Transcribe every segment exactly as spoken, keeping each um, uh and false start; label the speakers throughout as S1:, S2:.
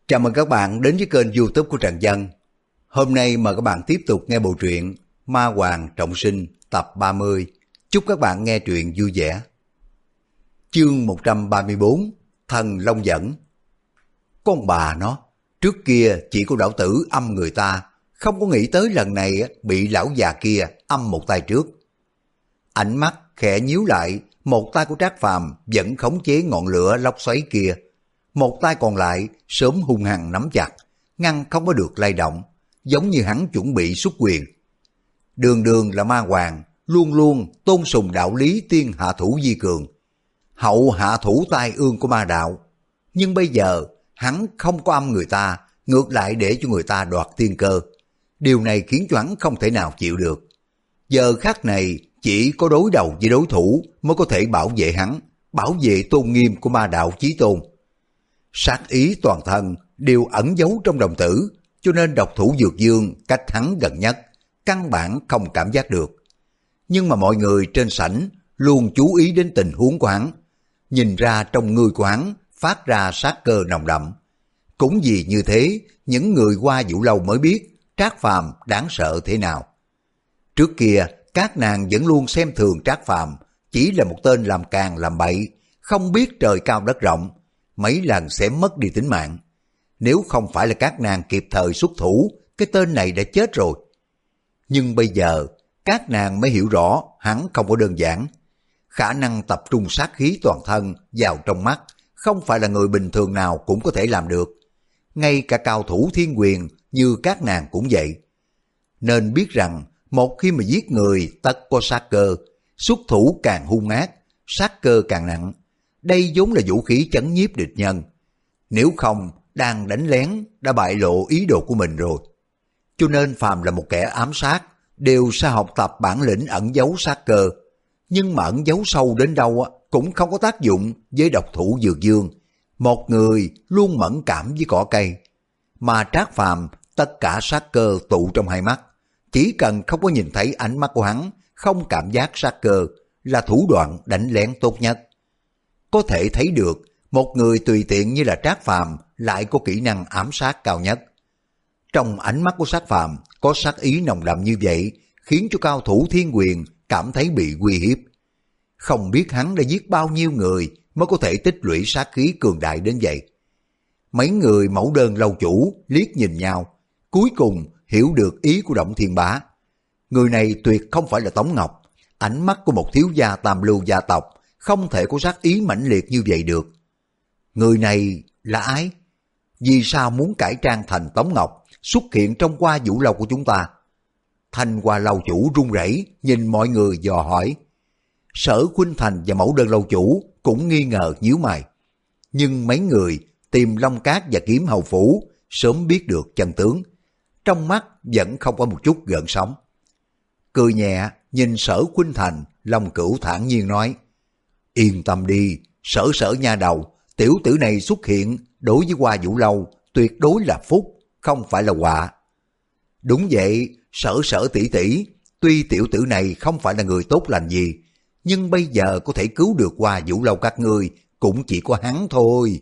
S1: Chào mừng các bạn đến với kênh YouTube của Trần Dân. Hôm nay mời các bạn tiếp tục nghe bộ truyện Ma Hoàng Trọng Sinh tập ba mươi. Chúc các bạn nghe truyện vui vẻ. Chương một trăm ba mươi bốn, Thần Long Dẫn. Con bà nó, trước kia chỉ có đảo tử âm người ta, không có nghĩ tới lần này bị lão già kia âm một tay trước. Ánh mắt khẽ nhíu lại, một tay của Trác Phàm vẫn khống chế ngọn lửa lốc xoáy kia. Một tay còn lại sớm hung hăng nắm chặt, ngăn không có được lay động, giống như hắn chuẩn bị xuất quyền. Đường đường là ma hoàng, luôn luôn tôn sùng đạo lý tiên hạ thủ vi cường, hậu hạ thủ tai ương của ma đạo. Nhưng bây giờ hắn không có âm người ta, ngược lại để cho người ta đoạt tiên cơ. Điều này khiến cho hắn không thể nào chịu được. Giờ khắc này chỉ có đối đầu với đối thủ mới có thể bảo vệ hắn, bảo vệ tôn nghiêm của ma đạo chí tôn. Sát ý toàn thân đều ẩn giấu trong đồng tử, cho nên độc thủ Dược Dương cách hắn gần nhất, căn bản không cảm giác được. Nhưng mà mọi người trên sảnh luôn chú ý đến tình huống của hắn, nhìn ra trong người của hắn phát ra sát cơ nồng đậm. Cũng vì như thế, những người qua Vũ Lâu mới biết Trác Phàm đáng sợ thế nào. Trước kia, các nàng vẫn luôn xem thường Trác Phàm chỉ là một tên làm càn làm bậy, không biết trời cao đất rộng, mấy lần sẽ mất đi tính mạng. Nếu không phải là các nàng kịp thời xuất thủ, cái tên này đã chết rồi. Nhưng bây giờ, các nàng mới hiểu rõ hắn không có đơn giản. Khả năng tập trung sát khí toàn thân vào trong mắt, không phải là người bình thường nào cũng có thể làm được. Ngay cả cao thủ thiên quyền như các nàng cũng vậy. Nên biết rằng, một khi mà giết người tất có sát cơ, xuất thủ càng hung ác, sát cơ càng nặng. Đây vốn là vũ khí chấn nhiếp địch nhân. Nếu không, đang đánh lén đã bại lộ ý đồ của mình rồi. Cho nên phàm là một kẻ ám sát, đều sẽ học tập bản lĩnh ẩn giấu sát cơ. Nhưng mà ẩn giấu sâu đến đâu cũng không có tác dụng với độc thủ Dược Dương. Một người luôn mẫn cảm với cỏ cây. Mà Trác Phàm tất cả sát cơ tụ trong hai mắt. Chỉ cần không có nhìn thấy ánh mắt của hắn, không cảm giác sát cơ, là thủ đoạn đánh lén tốt nhất. Có thể thấy được, một người tùy tiện như là Trác Phàm lại có kỹ năng ám sát cao nhất. Trong ánh mắt của Trác Phàm có sát ý nồng đậm như vậy, khiến cho cao thủ thiên quyền cảm thấy bị uy hiếp. Không biết hắn đã giết bao nhiêu người mới có thể tích lũy sát khí cường đại đến vậy. Mấy người mẫu đơn lâu chủ liếc nhìn nhau, cuối cùng hiểu được ý của Động Thiên Bá. Người này tuyệt không phải là Tống Ngọc, ánh mắt của một thiếu gia tam lưu gia tộc không thể có sát ý mãnh liệt như vậy được. Người này là ai? Vì sao muốn cải trang thành Tống Ngọc xuất hiện trong Hoa Vũ Lâu của chúng ta? Thanh Hoa lâu chủ run rẩy nhìn mọi người dò hỏi. Sở Khuynh Thành và mẫu đơn lâu chủ cũng nghi ngờ nhíu mày. Nhưng mấy người tìm Long Cát và Kiếm Hầu Phủ sớm biết được chân tướng. Trong mắt vẫn không có một chút gợn sóng. Cười nhẹ nhìn Sở Khuynh Thành, Long Cửu thản nhiên nói: Yên tâm đi, Sở Sở nha đầu, tiểu tử này xuất hiện đối với Hoa Vũ Lâu tuyệt đối là phúc, không phải là họa. Đúng vậy, Sở Sở tỷ tỷ, tuy tiểu tử này không phải là người tốt lành gì, nhưng bây giờ có thể cứu được Hoa Vũ Lâu các ngươi cũng chỉ có hắn thôi.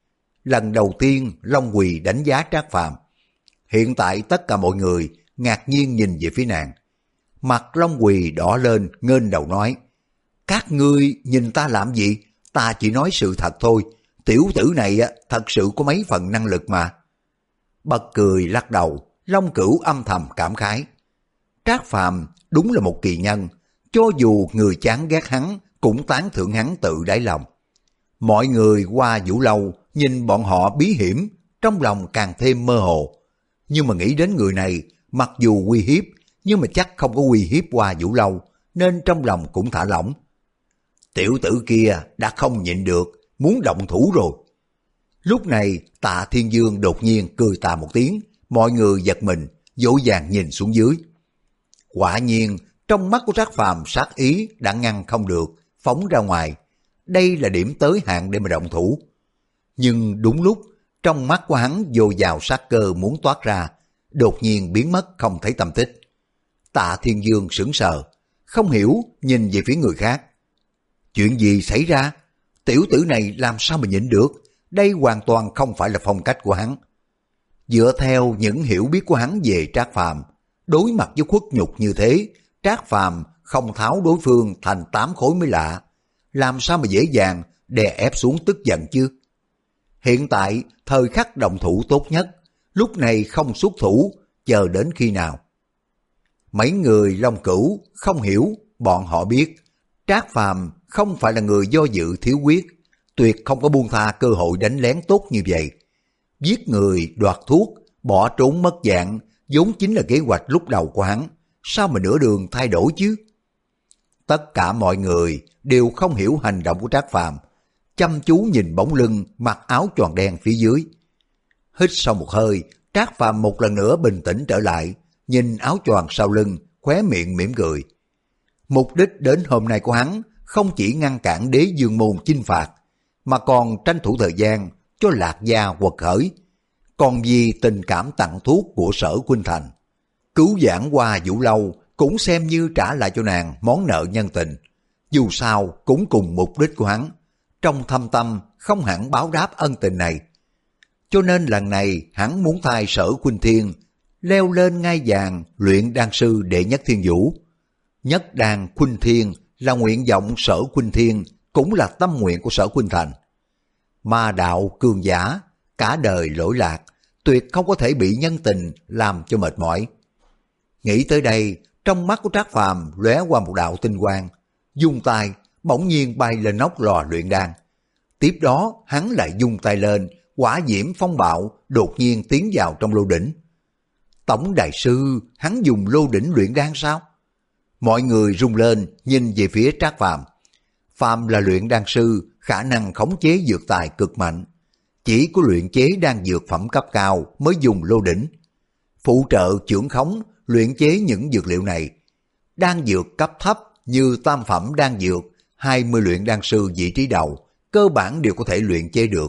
S1: Lần đầu tiên Long Quỳ đánh giá Trác Phàm. Hiện tại tất cả mọi người ngạc nhiên nhìn về phía nàng. Mặt Long Quỳ đỏ lên nghênh đầu nói: Các ngươi nhìn ta làm gì? Ta chỉ nói sự thật thôi. Tiểu tử này thật sự có mấy phần năng lực mà. Bật cười lắc đầu, Long Cửu âm thầm cảm khái. Trác Phàm đúng là một kỳ nhân, cho dù người chán ghét hắn cũng tán thưởng hắn tự đáy lòng. Mọi người qua Vũ Lâu nhìn bọn họ bí hiểm, trong lòng càng thêm mơ hồ. Nhưng mà nghĩ đến người này, mặc dù uy hiếp, nhưng mà chắc không có uy hiếp qua Vũ Lâu, nên trong lòng cũng thả lỏng. Tiểu tử kia đã không nhịn được, muốn động thủ rồi. Lúc này Tạ Thiên Dương đột nhiên cười tà một tiếng, mọi người giật mình, vội vàng nhìn xuống dưới. Quả nhiên, trong mắt của Trác Phàm sát ý đã ngăn không được, phóng ra ngoài. Đây là điểm tới hạn để mà động thủ. Nhưng đúng lúc, trong mắt của hắn dồi dào sát cơ muốn toát ra, đột nhiên biến mất không thấy tăm tích. Tạ Thiên Dương sững sờ, không hiểu nhìn về phía người khác. Chuyện gì xảy ra? Tiểu tử này làm sao mà nhịn được? Đây hoàn toàn không phải là phong cách của hắn. Dựa theo những hiểu biết của hắn về Trác Phàm, đối mặt với khuất nhục như thế, Trác Phàm không tháo đối phương thành tám khối mới lạ. Làm sao mà dễ dàng đè ép xuống tức giận chứ? Hiện tại thời khắc động thủ tốt nhất, lúc này không xuất thủ, chờ đến khi nào? Mấy người Long Cửu không hiểu, bọn họ biết Trác Phàm không phải là người do dự thiếu quyết, tuyệt không có buông tha cơ hội đánh lén tốt như vậy. Giết người, đoạt thuốc, bỏ trốn mất dạng, vốn chính là kế hoạch lúc đầu của hắn, sao mà nửa đường thay đổi chứ? Tất cả mọi người đều không hiểu hành động của Trác Phàm, chăm chú nhìn bóng lưng mặc áo choàng đen phía dưới. Hít sau một hơi, Trác Phàm một lần nữa bình tĩnh trở lại, nhìn áo choàng sau lưng, khóe miệng mỉm cười. Mục đích đến hôm nay của hắn không chỉ ngăn cản Đế Dương Môn chinh phạt, mà còn tranh thủ thời gian cho Lạc Gia quật khởi, còn vì tình cảm tặng thuốc của Sở Khuynh Thành. Cứu vãn qua Vũ Lâu cũng xem như trả lại cho nàng món nợ nhân tình, dù sao cũng cùng mục đích của hắn, trong thâm tâm không hẳn báo đáp ân tình này. Cho nên lần này hắn muốn thay Sở Khuynh Thiên leo lên ngai vàng luyện đan sư đệ nhất thiên vũ. Nhất đan Khuynh Thiên là nguyện vọng Sở Khuynh Thiên, cũng là tâm nguyện của Sở Khuynh Thành. Ma đạo cường giả, cả đời lỗi lạc, tuyệt không có thể bị nhân tình làm cho mệt mỏi. Nghĩ tới đây, trong mắt của Trác Phàm lóe qua một đạo tinh quang, dung tay bỗng nhiên bay lên nóc lò luyện đan. Tiếp đó hắn lại dung tay lên, hỏa diễm phong bạo đột nhiên tiến vào trong lô đỉnh. Tổng đại sư, hắn dùng lô đỉnh luyện đan sao? Mọi người rung lên nhìn về phía Trác Phàm. Phàm là luyện đan sư, khả năng khống chế dược tài cực mạnh. Chỉ có luyện chế đan dược phẩm cấp cao mới dùng lô đỉnh. Phụ trợ chưởng khống, luyện chế những dược liệu này. Đan dược cấp thấp như tam phẩm đan dược, hai mươi luyện đan sư vị trí đầu, cơ bản đều có thể luyện chế được.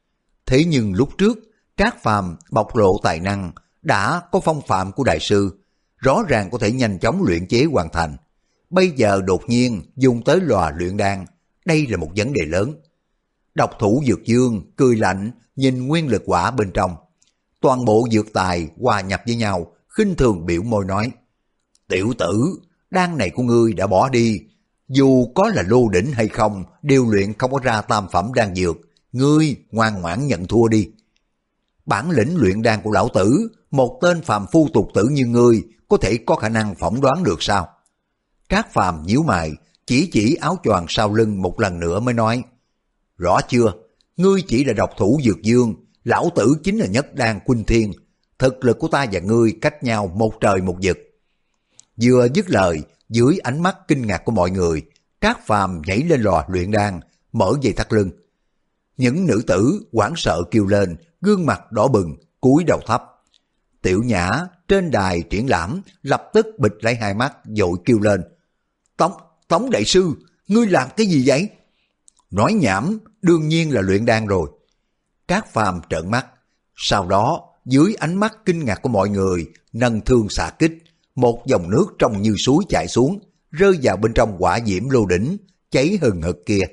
S1: Thế nhưng lúc trước, Trác Phàm bộc lộ tài năng, đã có phong phạm của đại sư, rõ ràng có thể nhanh chóng luyện chế hoàn thành. Bây giờ đột nhiên dùng tới lò luyện đan, đây là một vấn đề lớn. Độc thủ Dược Dương cười lạnh nhìn nguyên lực quả bên trong. Toàn bộ dược tài hòa nhập với nhau, khinh thường biểu môi nói: Tiểu tử, đan này của ngươi đã bỏ đi. Dù có là lô đỉnh hay không, điều luyện không có ra tam phẩm đan dược. Ngươi ngoan ngoãn nhận thua đi. Bản lĩnh luyện đan của lão tử, một tên phàm phu tục tử như ngươi có thể có khả năng phỏng đoán được sao? Trác Phàm nhíu mày, chỉ chỉ áo choàng sau lưng một lần nữa mới nói: Rõ chưa, ngươi chỉ là độc thủ Dược Dương, lão tử chính là Nhất đan Khuynh Thiên, thực lực của ta và ngươi cách nhau một trời một vực. Vừa dứt lời, dưới ánh mắt kinh ngạc của mọi người, Trác Phàm nhảy lên lò luyện đan, mở dây thắt lưng. Những nữ tử hoảng sợ kêu lên, gương mặt đỏ bừng, cúi đầu thấp. Tiểu Nhã trên đài triển lãm lập tức bịt lấy hai mắt, vội kêu lên: Tống, Tống đại sư, ngươi làm cái gì vậy? Nói nhảm, đương nhiên là luyện đan rồi. Trác Phàm trợn mắt, sau đó dưới ánh mắt kinh ngạc của mọi người, nâng thương xạ kích, một dòng nước trong như suối chảy xuống, rơi vào bên trong hỏa diễm lô đỉnh cháy hừng hực kia.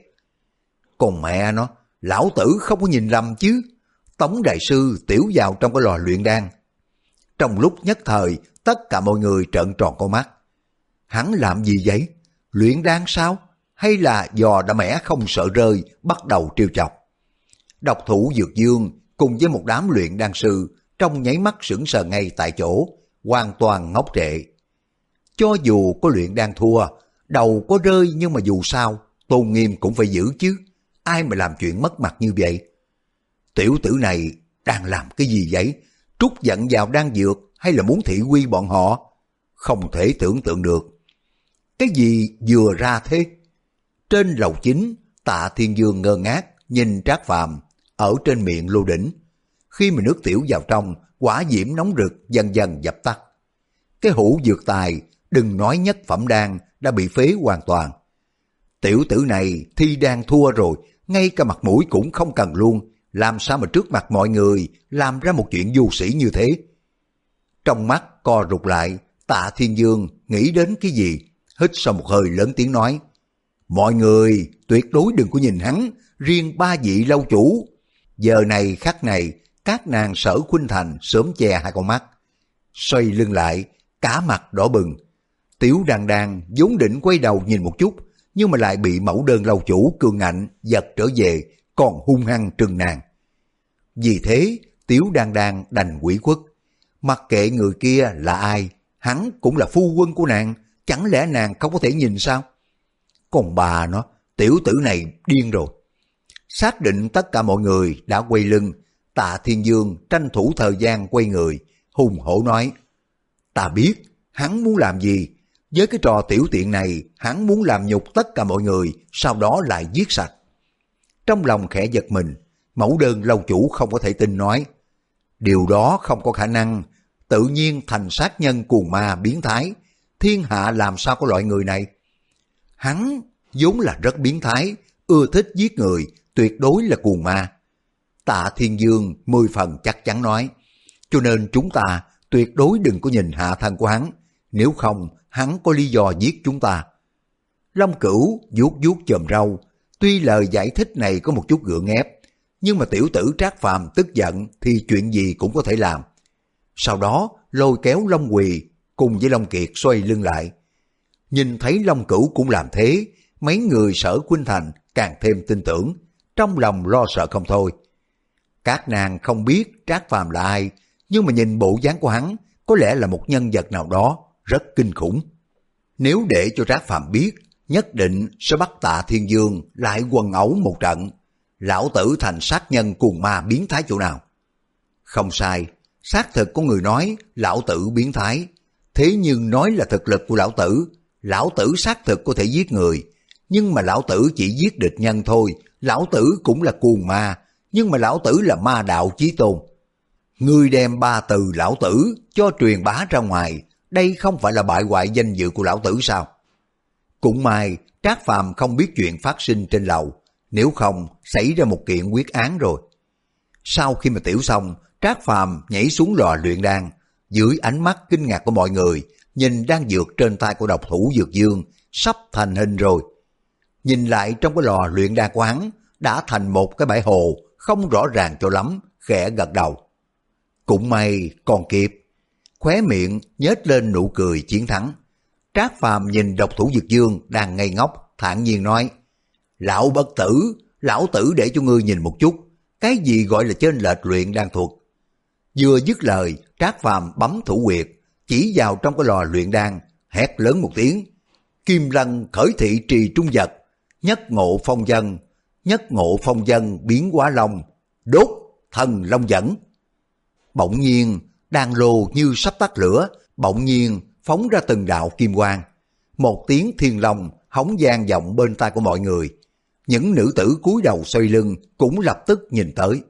S1: Còn mẹ nó, lão tử không có nhìn lầm chứ? Tống đại sư tiểu vào trong cái lò luyện đan. Trong lúc nhất thời, tất cả mọi người trợn tròn con mắt. Hắn làm gì vậy? Luyện đan sao? Hay là giò đã mẻ không sợ rơi, bắt đầu trêu chọc? Độc thủ Dược Dương cùng với một đám luyện đan sư trong nháy mắt sững sờ ngay tại chỗ, hoàn toàn ngốc trệ. Cho dù có luyện đan thua, đầu có rơi nhưng mà dù sao, tôn nghiêm cũng phải giữ chứ. Ai mà làm chuyện mất mặt như vậy? Tiểu tử này đang làm cái gì vậy? Trút giận vào đan dược hay là muốn thị uy bọn họ? Không thể tưởng tượng được. Cái gì vừa ra thế? Trên lầu chính, Tạ Thiên Dương ngơ ngác nhìn Trác Phàm ở trên miệng lô đỉnh. Khi mà nước tiểu vào trong, hỏa diễm nóng rực dần dần dập tắt. Cái hũ dược tài, đừng nói nhất phẩm đan, đã bị phế hoàn toàn. Tiểu tử này thi đan thua rồi, ngay cả mặt mũi cũng không cần luôn, làm sao mà trước mặt mọi người làm ra một chuyện vô sĩ như thế? Trong mắt co rụt lại, Tạ Thiên Dương nghĩ đến cái gì, hít sau một hơi lớn tiếng nói: Mọi người tuyệt đối đừng có nhìn hắn, riêng ba vị lâu chủ. Giờ này khắc này, Các nàng Sở Khuynh Thành sớm che hai con mắt, xoay lưng lại, cả mặt đỏ bừng. Tiểu Đan Đan vốn định quay đầu nhìn một chút, nhưng mà lại bị mẫu đơn lâu chủ cường ngạnh giật trở về, còn hung hăng trừng nàng. Vì thế, Tiểu Đan Đan đành ủy khuất, mặc kệ người kia là ai, hắn cũng là phu quân của nàng, chẳng lẽ nàng không có thể nhìn sao? Còn bà nó, tiểu tử này điên rồi. Xác định tất cả mọi người đã quay lưng, Tạ Thiên Dương tranh thủ thời gian quay người, hùng hổ nói: ta biết hắn muốn làm gì, với cái trò tiểu tiện này hắn muốn làm nhục tất cả mọi người, sau đó lại giết sạch. Trong lòng khẽ giật mình, mẫu đơn lâu chủ không có thể tin nói: điều đó không có khả năng, tự nhiên thành sát nhân cuồng ma biến thái, thiên hạ làm sao có loại người này. Hắn vốn là rất biến thái, ưa thích giết người, tuyệt đối là cuồng ma. Tạ Thiên Dương mười phần chắc chắn nói, cho nên chúng ta tuyệt đối đừng có nhìn hạ thân của hắn, nếu không hắn có lý do giết chúng ta. Long Cửu vuốt vuốt chòm râu, tuy lời giải thích này có một chút gượng ép, nhưng mà tiểu tử Trác Phàm tức giận thì chuyện gì cũng có thể làm. Sau đó lôi kéo Long Quỳ cùng với Long Kiệt xoay lưng lại. Nhìn thấy Long Cửu cũng làm thế, mấy người Sở Khuynh Thành càng thêm tin tưởng, trong lòng lo sợ không thôi. Các nàng không biết Trác Phàm là ai, nhưng mà nhìn bộ dáng của hắn, có lẽ là một nhân vật nào đó rất kinh khủng. Nếu để cho Trác Phàm biết, nhất định sẽ bắt Tạ Thiên Dương lại quần ẩu một trận. Lão tử thành sát nhân cuồng ma biến thái chỗ nào? Không sai, xác thực có người nói lão tử biến thái, thế nhưng nói là thực lực của lão tử, lão tử xác thực có thể giết người, nhưng mà lão tử chỉ giết địch nhân thôi. Lão tử cũng là cuồng ma, nhưng mà lão tử là ma đạo chí tôn. Ngươi đem ba từ lão tử cho truyền bá ra ngoài, đây không phải là bại hoại danh dự của lão tử sao? Cũng may Trác Phàm không biết chuyện phát sinh trên lầu, nếu không xảy ra một kiện quyết án rồi. Sau khi mà tiểu xong, Trác Phàm nhảy xuống lò luyện đan, dưới ánh mắt kinh ngạc của mọi người, nhìn đan dược trên tay của độc thủ Dược Dương sắp thành hình rồi. Nhìn lại trong cái lò luyện đan của hắn đã thành một cái bãi hồ, không rõ ràng cho lắm, khẽ gật đầu. Cũng may còn kịp, khóe miệng nhếch lên nụ cười chiến thắng. Trác Phàm nhìn độc thủ Dược Dương đang ngây ngốc, thản nhiên nói: lão bất tử, lão tử để cho ngươi nhìn một chút, cái gì gọi là chênh lệch luyện đan thuật. Vừa dứt lời, Trác Phàm bấm thủ huyệt, chỉ vào trong cái lò luyện đan, hét lớn một tiếng: Kim Lân khởi thị trì trung vật, nhất ngộ phong dân, nhất ngộ phong dân biến hóa long, đốt thần long dẫn. Bỗng nhiên đan lô như sắp tắt lửa, bỗng nhiên phóng ra từng đạo kim quang. Một tiếng thiên long hống vang vọng bên tai của mọi người. Những nữ tử cúi đầu xoay lưng cũng lập tức nhìn tới.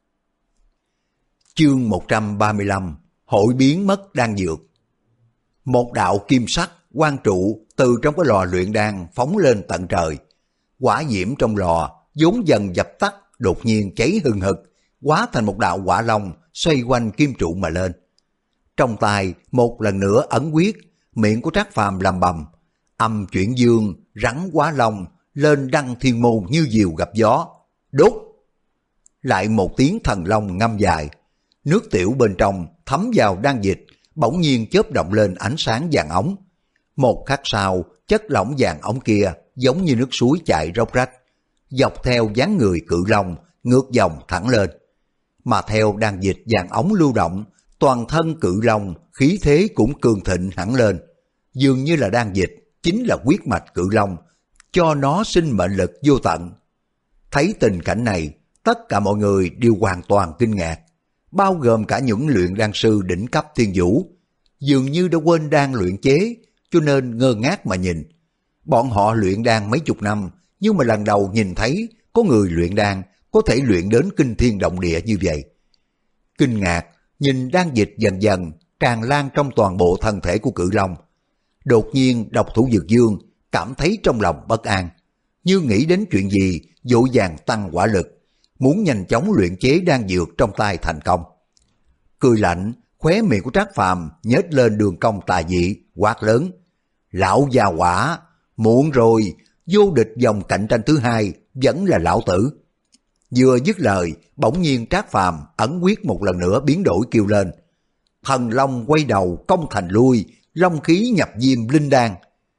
S1: Chương một trăm ba mươi lăm, hội biến mất đan dược. Một đạo kim sắc quang trụ từ trong cái lò luyện đan phóng lên tận trời. Hỏa diễm trong lò vốn dần dập tắt, đột nhiên cháy hừng hực, hóa thành một đạo hỏa long xoay quanh kim trụ mà lên. Trong tay một lần nữa ấn quyết, miệng của Trác Phàm lầm bầm: âm chuyển dương, rắn hóa long, lên đăng thiên môn như diều gặp gió, đốt. Lại một tiếng thần long ngâm dài, nước tiểu bên trong thấm vào đan dịch, bỗng nhiên chớp động lên ánh sáng vàng óng. Một khắc sau, chất lỏng vàng óng kia giống như nước suối chảy róc rách, dọc theo dáng người cự long ngược dòng thẳng lên. Mà theo đan dịch vàng óng lưu động, toàn thân cự long khí thế cũng cường thịnh hẳn lên, dường như là đan dịch chính là huyết mạch cự long, cho nó sinh mệnh lực vô tận. Thấy tình cảnh này, tất cả mọi người đều hoàn toàn kinh ngạc, bao gồm cả những luyện đan sư đỉnh cấp thiên vũ, dường như đã quên đan luyện chế, cho nên ngơ ngác mà nhìn. Bọn họ luyện đan mấy chục năm, nhưng mà lần đầu nhìn thấy có người luyện đan có thể luyện đến kinh thiên động địa như vậy. Kinh ngạc nhìn đan dịch dần dần tràn lan trong toàn bộ thân thể của cự long. Đột nhiên độc thủ Dược Dương cảm thấy trong lòng bất an, như nghĩ đến chuyện gì, vội vàng tăng hỏa lực, muốn nhanh chóng luyện chế đan dược trong tay thành công. Cười lạnh, khóe miệng của Trác Phàm nhếch lên đường cong tà dị, quát lớn: lão già hỏa, muộn rồi, vô địch vòng cạnh tranh thứ hai vẫn là lão tử. Vừa dứt lời, bỗng nhiên Trác Phàm ẩn quyết một lần nữa biến đổi kêu lên. Thần long quay đầu công thành lui, long khí nhập diêm linh đan.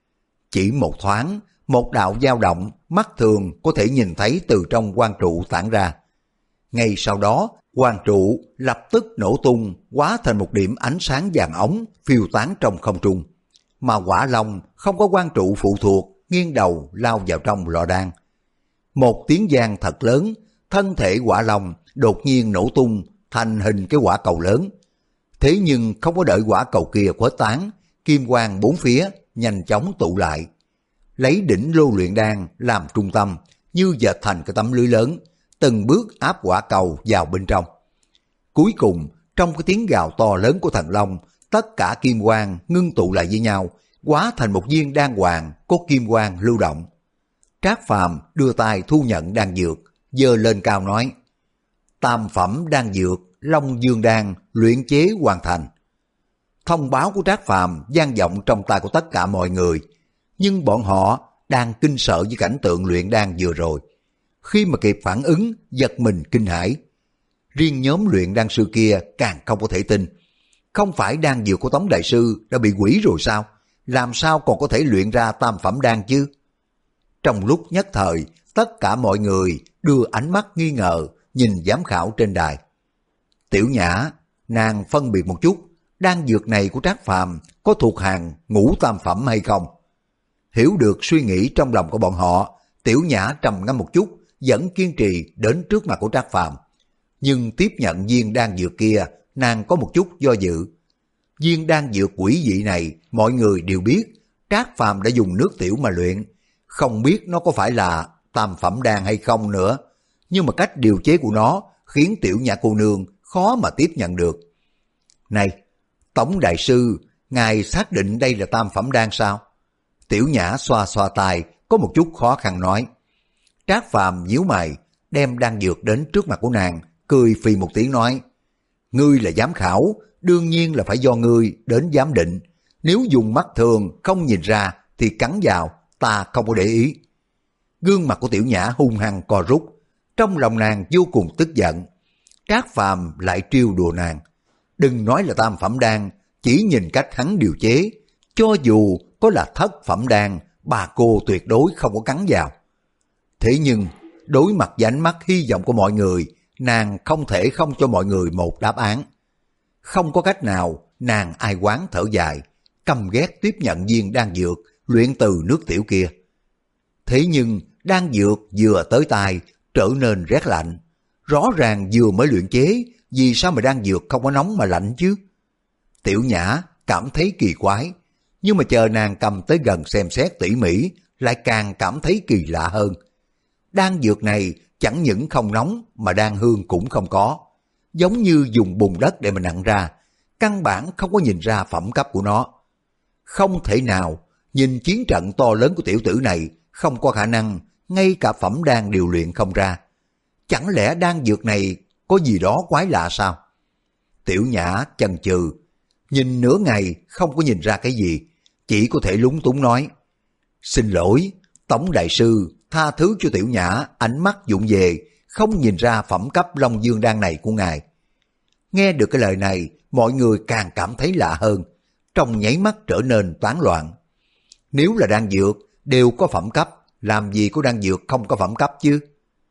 S1: Chỉ một thoáng, một đạo dao động, mắt thường có thể nhìn thấy từ trong quang trụ tản ra. Ngay sau đó, quang trụ lập tức nổ tung, hóa thành một điểm ánh sáng vàng ống, phiêu tán trong không trung. Mà Hỏa Long không có quang trụ phụ thuộc, nghiêng đầu lao vào trong lò đan. Một tiếng vang thật lớn, thân thể Hỏa Long đột nhiên nổ tung thành hình cái quả cầu lớn. Thế nhưng không có đợi quả cầu kia khuếch tán, kim quang bốn phía nhanh chóng tụ lại. Lấy đỉnh lô luyện đan làm trung tâm, như dệt thành cái tấm lưới lớn, từng bước áp quả cầu vào bên trong. Cuối cùng, trong cái tiếng gào to lớn của thần long, tất cả kim quang ngưng tụ lại với nhau, hóa thành một viên đan hoàng có kim quang lưu động. Trác Phàm đưa tay thu nhận đan dược, giơ lên cao nói: tam phẩm đan dược, Long Dương đan luyện chế hoàn thành. Thông báo của Trác Phàm vang vọng trong tai của tất cả mọi người, nhưng bọn họ đang kinh sợ với cảnh tượng luyện đan vừa rồi. Khi mà kịp phản ứng, giật mình kinh hãi. Riêng nhóm luyện đan sư kia càng không có thể tin. Không phải đan dược của Tống đại sư đã bị hủy rồi sao? Làm sao còn có thể luyện ra tam phẩm đan chứ? Trong lúc nhất thời, tất cả mọi người đưa ánh mắt nghi ngờ nhìn giám khảo trên đài. Tiểu Nhã, nàng phân biệt một chút, đan dược này của Trác Phàm có thuộc hàng ngũ tam phẩm hay không? Hiểu được suy nghĩ trong lòng của bọn họ, Tiểu Nhã trầm ngâm một chút, vẫn kiên trì đến trước mặt của Trác Phàm. Nhưng tiếp nhận viên đan dược kia, nàng có một chút do dự. Viên đan dược quỷ dị này, mọi người đều biết, Trác Phàm đã dùng nước tiểu mà luyện, không biết nó có phải là tam phẩm đan hay không nữa. Nhưng mà cách điều chế của nó khiến Tiểu Nhã cô nương khó mà tiếp nhận được. Này, Tống đại sư, ngài xác định đây là tam phẩm đan sao? Tiểu Nhã xoa xoa tai, có một chút khó khăn nói. Trác Phàm nhíu mày, đem đan dược đến trước mặt của nàng, cười phì một tiếng nói: ngươi là giám khảo, đương nhiên là phải do ngươi đến giám định. Nếu dùng mắt thường không nhìn ra thì cắn vào, ta không có để ý. Gương mặt của Tiểu Nhã hung hăng co rút, trong lòng nàng vô cùng tức giận. Trác Phàm lại trêu đùa nàng. Đừng nói là tam phẩm đan, chỉ nhìn cách hắn điều chế, cho dù có là thất phẩm đan, bà cô tuyệt đối không có cắn vào. Thế nhưng, đối mặt với ánh mắt hy vọng của mọi người, nàng không thể không cho mọi người một đáp án. Không có cách nào, nàng ai oán thở dài, căm ghét tiếp nhận viên đan dược luyện từ nước tiểu kia. Thế nhưng, đan dược vừa tới tay trở nên rét lạnh. Rõ ràng vừa mới luyện chế, vì sao mà đan dược không có nóng mà lạnh chứ? Tiểu Nhã cảm thấy kỳ quái, nhưng mà chờ nàng cầm tới gần xem xét tỉ mỉ, lại càng cảm thấy kỳ lạ hơn. Đan dược này chẳng những không nóng mà đan hương cũng không có, giống như dùng bùn đất để mà nặn ra, căn bản không có nhìn ra phẩm cấp của nó. Không thể nào, nhìn chiến trận to lớn của tiểu tử này, không có khả năng ngay cả phẩm đan điều luyện không ra. Chẳng lẽ đan dược này có gì đó quái lạ sao? Tiểu Nhã chần chừ, nhìn nửa ngày không có nhìn ra cái gì, chỉ có thể lúng túng nói: xin lỗi, Tống đại sư, tha thứ cho Tiểu Nhã ánh mắt vụng về, không nhìn ra phẩm cấp Long Dương đan này của ngài. Nghe được cái lời này, mọi người càng cảm thấy lạ hơn, trong nháy mắt trở nên tán loạn. Nếu là đan dược đều có phẩm cấp, làm gì có đan dược không có phẩm cấp chứ?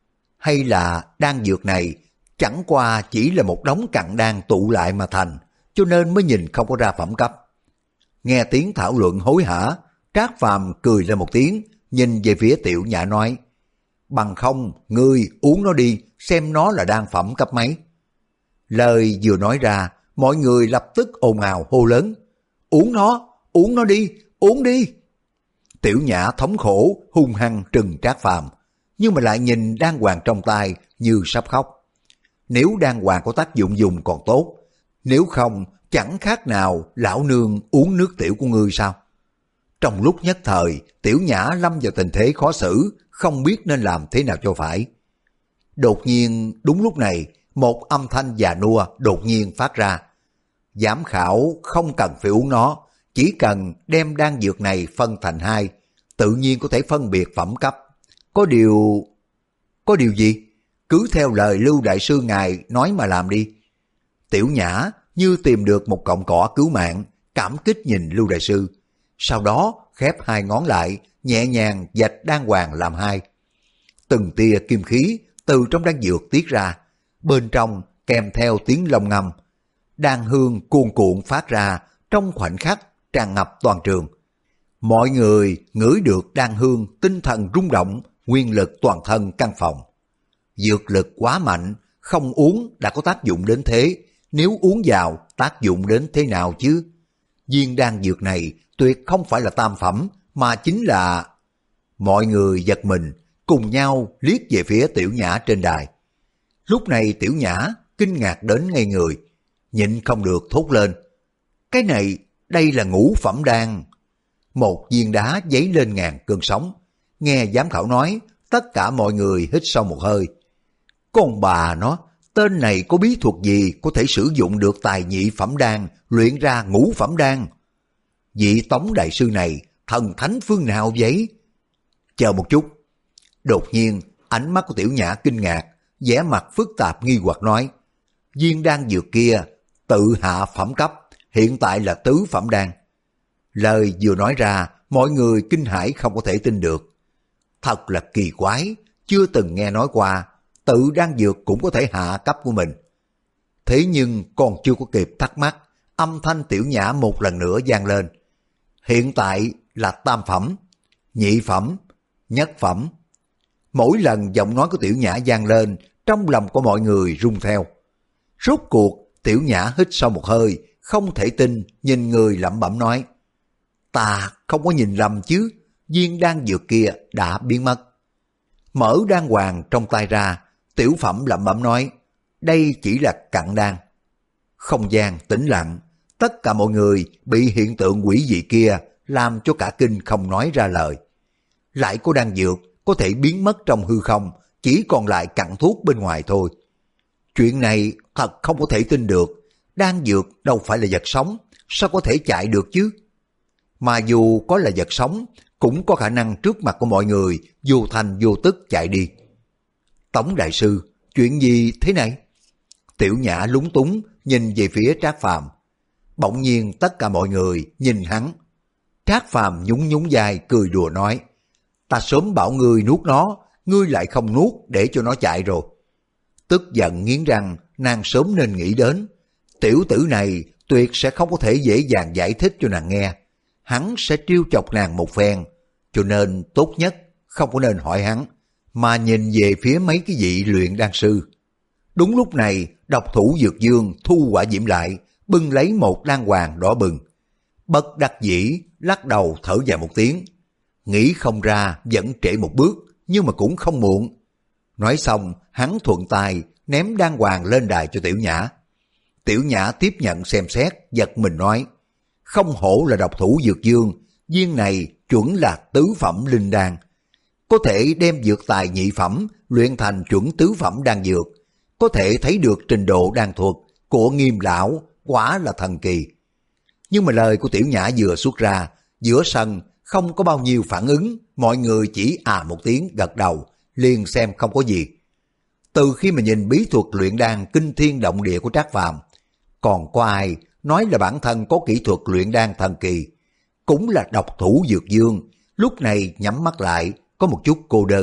S1: Hay là đan dược này chẳng qua chỉ là một đống cặn đan tụ lại mà thành, cho nên mới nhìn không có ra phẩm cấp? Nghe tiếng thảo luận hối hả, Trác Phàm cười lên một tiếng, nhìn về phía Tiểu Nhã nói: bằng không, ngươi uống nó đi, xem nó là đan phẩm cấp mấy. Lời vừa nói ra, mọi người lập tức ồn ào hô lớn: uống nó, uống nó đi, uống đi. Tiểu Nhã thống khổ, hung hăng trừng Trác Phàm, nhưng mà lại nhìn đan hoàng trong tay như sắp khóc. Nếu đan hoàng có tác dụng dùng còn tốt, nếu không chẳng khác nào lão nương uống nước tiểu của ngươi sao? Trong lúc nhất thời, Tiểu Nhã lâm vào tình thế khó xử, không biết nên làm thế nào cho phải. Đột nhiên, đúng lúc này, một âm thanh già nua đột nhiên phát ra: giám khảo không cần phải uống nó, chỉ cần đem đan dược này phân thành hai, tự nhiên có thể phân biệt phẩm cấp. Có điều... Có điều gì? cứ theo lời Lưu Đại Sư ngài nói mà làm đi. Tiểu Nhã như tìm được một cọng cỏ cứu mạng, cảm kích nhìn Lưu Đại Sư. Sau đó khép hai ngón lại, nhẹ nhàng vạch đan hoàng làm hai. Từng tia kim khí từ trong đan dược tiết ra, bên trong kèm theo tiếng long ngâm. Đan hương cuồn cuộn phát ra trong khoảnh khắc tràn ngập toàn trường. Mọi người ngửi được đan hương, tinh thần rung động, nguyên lực toàn thân căn phòng. Dược lực quá mạnh, không uống đã có tác dụng đến thế, nếu uống vào tác dụng đến thế nào chứ? Viên đan dược này tuyệt không phải là tam phẩm, mà chính là... Mọi người giật mình, cùng nhau liếc về phía Tiểu Nhã trên đài. Lúc này Tiểu Nhã kinh ngạc đến ngây người, nhịn không được thốt lên. Cái này, đây là ngũ phẩm đan. Một viên đá dấy lên ngàn cơn sóng. Nghe giám khảo nói, tất cả mọi người hít sâu một hơi. Con bà nó, tên này có bí thuật gì có thể sử dụng được tài nhị phẩm đan luyện ra ngũ phẩm đan? Vị Tống Đại Sư này thần thánh phương nào vậy? Chờ một chút. Đột nhiên, ánh mắt của Tiểu Nhã kinh ngạc, vẻ mặt phức tạp nghi hoặc nói. Viên đan dược kia tự hạ phẩm cấp, hiện tại là tứ phẩm đan. Lời vừa nói ra, mọi người kinh hãi không có thể tin được. Thật là kỳ quái, chưa từng nghe nói qua, tự đan dược cũng có thể hạ cấp của mình. Thế nhưng còn chưa có kịp thắc mắc, âm thanh Tiểu Nhã một lần nữa vang lên. Hiện tại là tam phẩm, nhị phẩm, nhất phẩm. Mỗi lần giọng nói của Tiểu Nhã vang lên, trong lòng của mọi người rung theo. Rốt cuộc, Tiểu Nhã hít sâu một hơi, không thể tin, nhìn người lẩm bẩm nói. Ta không có nhìn lầm chứ, viên đan dược kia đã biến mất. Mở đan hoàng trong tay ra, Tiểu Phẩm lẩm bẩm nói, đây chỉ là cặn đan. Không gian tĩnh lặng, tất cả mọi người bị hiện tượng quỷ dị kia làm cho cả kinh không nói ra lời. Lại có đan dược có thể biến mất trong hư không, chỉ còn lại cặn thuốc bên ngoài thôi. Chuyện này thật không có thể tin được, đan dược đâu phải là vật sống, sao có thể chạy được chứ? Mà dù có là vật sống, cũng có khả năng trước mặt của mọi người vô thành vô tức chạy đi. Tống Đại Sư, chuyện gì thế này? Tiểu Nhã lúng túng nhìn về phía Trác Phàm. Bỗng nhiên tất cả mọi người nhìn hắn. Trác Phàm nhún nhún vai cười đùa nói, ta sớm bảo ngươi nuốt nó, ngươi lại không nuốt để cho nó chạy rồi. Tức giận nghiến răng, nàng sớm nên nghĩ đến. Tiểu tử này tuyệt sẽ không có thể dễ dàng giải thích cho nàng nghe. Hắn sẽ trêu chọc nàng một phen, cho nên tốt nhất không có nên hỏi hắn, mà nhìn về phía mấy cái vị luyện đan sư. Đúng lúc này, độc thủ Dược Dương thu quả diễm lại, bưng lấy một đan hoàng đỏ bừng. Bất đắc dĩ, lắc đầu thở dài một tiếng. Nghĩ không ra vẫn trễ một bước, nhưng mà cũng không muộn. Nói xong, hắn thuận tay ném đan hoàng lên đài cho Tiểu Nhã. Tiểu Nhã tiếp nhận xem xét, giật mình nói, không hổ là độc thủ Dược Dương, viên này chuẩn là tứ phẩm linh đan. Có thể đem dược tài nhị phẩm luyện thành chuẩn tứ phẩm đan dược, có thể thấy được trình độ đan thuật của Nghiêm lão quả là thần kỳ. Nhưng mà lời của Tiểu Nhã vừa xuất ra, giữa sân không có bao nhiêu phản ứng, mọi người chỉ à một tiếng gật đầu, liền xem không có gì. Từ khi mà nhìn bí thuật luyện đan kinh thiên động địa của Trác Phàm, còn có ai nói là bản thân có kỹ thuật luyện đan thần kỳ. Cũng là độc thủ Dược Dương, lúc này nhắm mắt lại, có một chút cô đơn.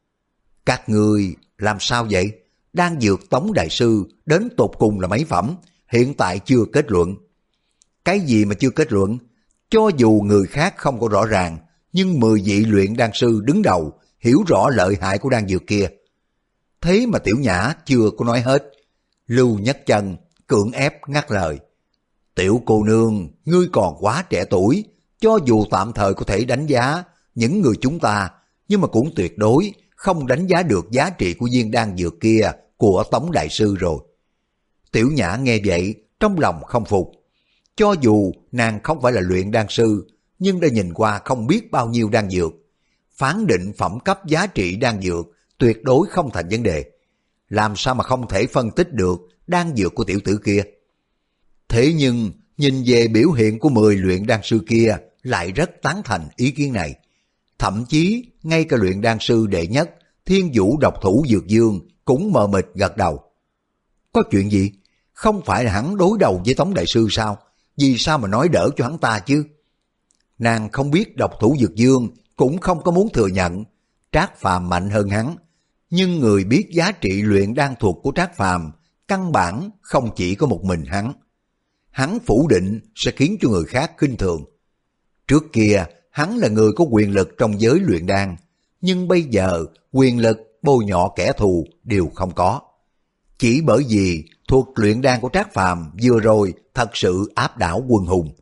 S1: Các người làm sao vậy? Đan dược Tống Đại Sư đến tột cùng là mấy phẩm, hiện tại chưa kết luận. Cái gì mà chưa kết luận? Cho dù người khác không có rõ ràng, nhưng mười vị luyện đan sư đứng đầu hiểu rõ lợi hại của đan dược kia. Thế mà Tiểu Nhã chưa có nói hết. Lưu Nhất Chân cưỡng ép ngắt lời. Tiểu cô nương, ngươi còn quá trẻ tuổi, cho dù tạm thời có thể đánh giá những người chúng ta, nhưng mà cũng tuyệt đối không đánh giá được giá trị của viên đan dược kia của Tống Đại Sư rồi. Tiểu Nhã nghe vậy, trong lòng không phục. Cho dù nàng không phải là luyện đan sư, nhưng đã nhìn qua không biết bao nhiêu đan dược. Phán định phẩm cấp giá trị đan dược tuyệt đối không thành vấn đề. Làm sao mà không thể phân tích được đan dược của tiểu tử kia? Thế nhưng, nhìn về biểu hiện của mười luyện đan sư kia lại rất tán thành ý kiến này. Thậm chí, ngay cả luyện đan sư đệ nhất, Thiên Vũ độc thủ Dược Dương cũng mờ mịt gật đầu. Có chuyện gì? Không phải là hắn đối đầu với Tống đại sư sao? Vì sao mà nói đỡ cho hắn ta chứ? Nàng không biết độc thủ Dược Dương, cũng không có muốn thừa nhận. Trác Phàm mạnh hơn hắn, nhưng người biết giá trị luyện đan thuật của Trác Phàm căn bản không chỉ có một mình hắn. Hắn phủ định sẽ khiến cho người khác khinh thường. Trước kia hắn là người có quyền lực trong giới luyện đan, nhưng bây giờ quyền lực bôi nhọ kẻ thù đều không có. Chỉ bởi vì thuật luyện đan của Trác Phàm vừa rồi thật sự áp đảo quân hùng.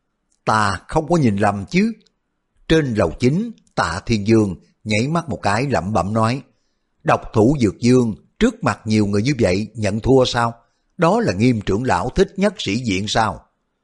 S1: Ta không có nhìn lầm chứ? Trên lầu chính, Tạ Thiên Dương nhảy mắt một cái lẩm bẩm nói, độc thủ Dược Dương trước mặt nhiều người như vậy nhận thua sao? Đó là Nghiêm trưởng lão thích nhất sĩ diện sao?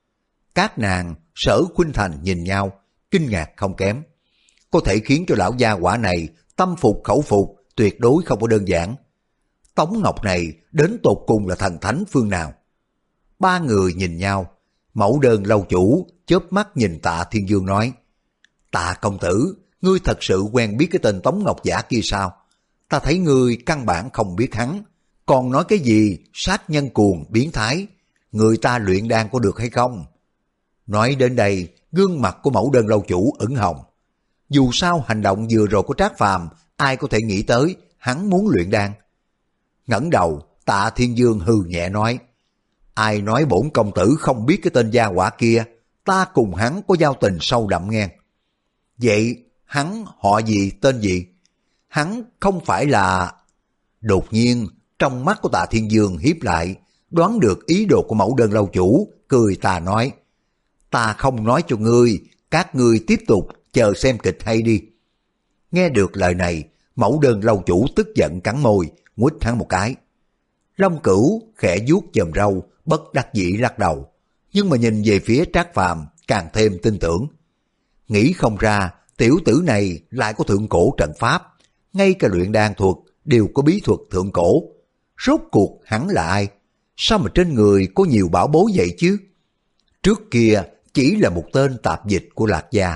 S1: Các nàng Sở Khuynh Thành nhìn nhau, kinh ngạc không kém. Có thể khiến cho lão gia quả này tâm phục khẩu phục tuyệt đối không có đơn giản. Tống Ngọc này đến tột cùng là thần thánh phương nào? Ba người nhìn nhau, Mẫu Đơn lâu chủ chớp mắt nhìn Tạ Thiên Dương nói, Tạ công tử, ngươi thật sự quen biết cái tên Tống Ngọc giả kia sao? Ta thấy ngươi căn bản không biết hắn, còn nói cái gì sát nhân cuồng biến thái, người ta luyện đan có được hay không? Nói đến đây, gương mặt của Mẫu Đơn lâu chủ ửng hồng. Dù sao hành động vừa rồi của Trác Phàm, ai có thể nghĩ tới hắn muốn luyện đan? Ngẩng đầu, Tạ Thiên Dương hừ nhẹ nói, ai nói bổn công tử không biết cái tên gia hỏa kia, ta cùng hắn có giao tình sâu đậm nghe. Vậy hắn họ gì, tên gì? Hắn không phải là... Đột nhiên, trong mắt của Tạ Thiên Dương hiếp lại, đoán được ý đồ của Mẫu Đơn lâu chủ, cười tà nói, ta không nói cho ngươi, các ngươi tiếp tục chờ xem kịch hay đi. Nghe được lời này, Mẫu Đơn lâu chủ tức giận cắn môi, nguýt hắn một cái. Long Cửu khẽ vuốt chòm râu, bất đắc dĩ lắc đầu, nhưng mà nhìn về phía Trác Phàm càng thêm tin tưởng. Nghĩ không ra tiểu tử này lại có thượng cổ trận pháp, ngay cả luyện đan thuật đều có bí thuật thượng cổ. Rốt cuộc hắn là ai? Sao mà trên người có nhiều bảo bối vậy chứ? Trước kia chỉ là một tên tạp dịch của Lạc Gia.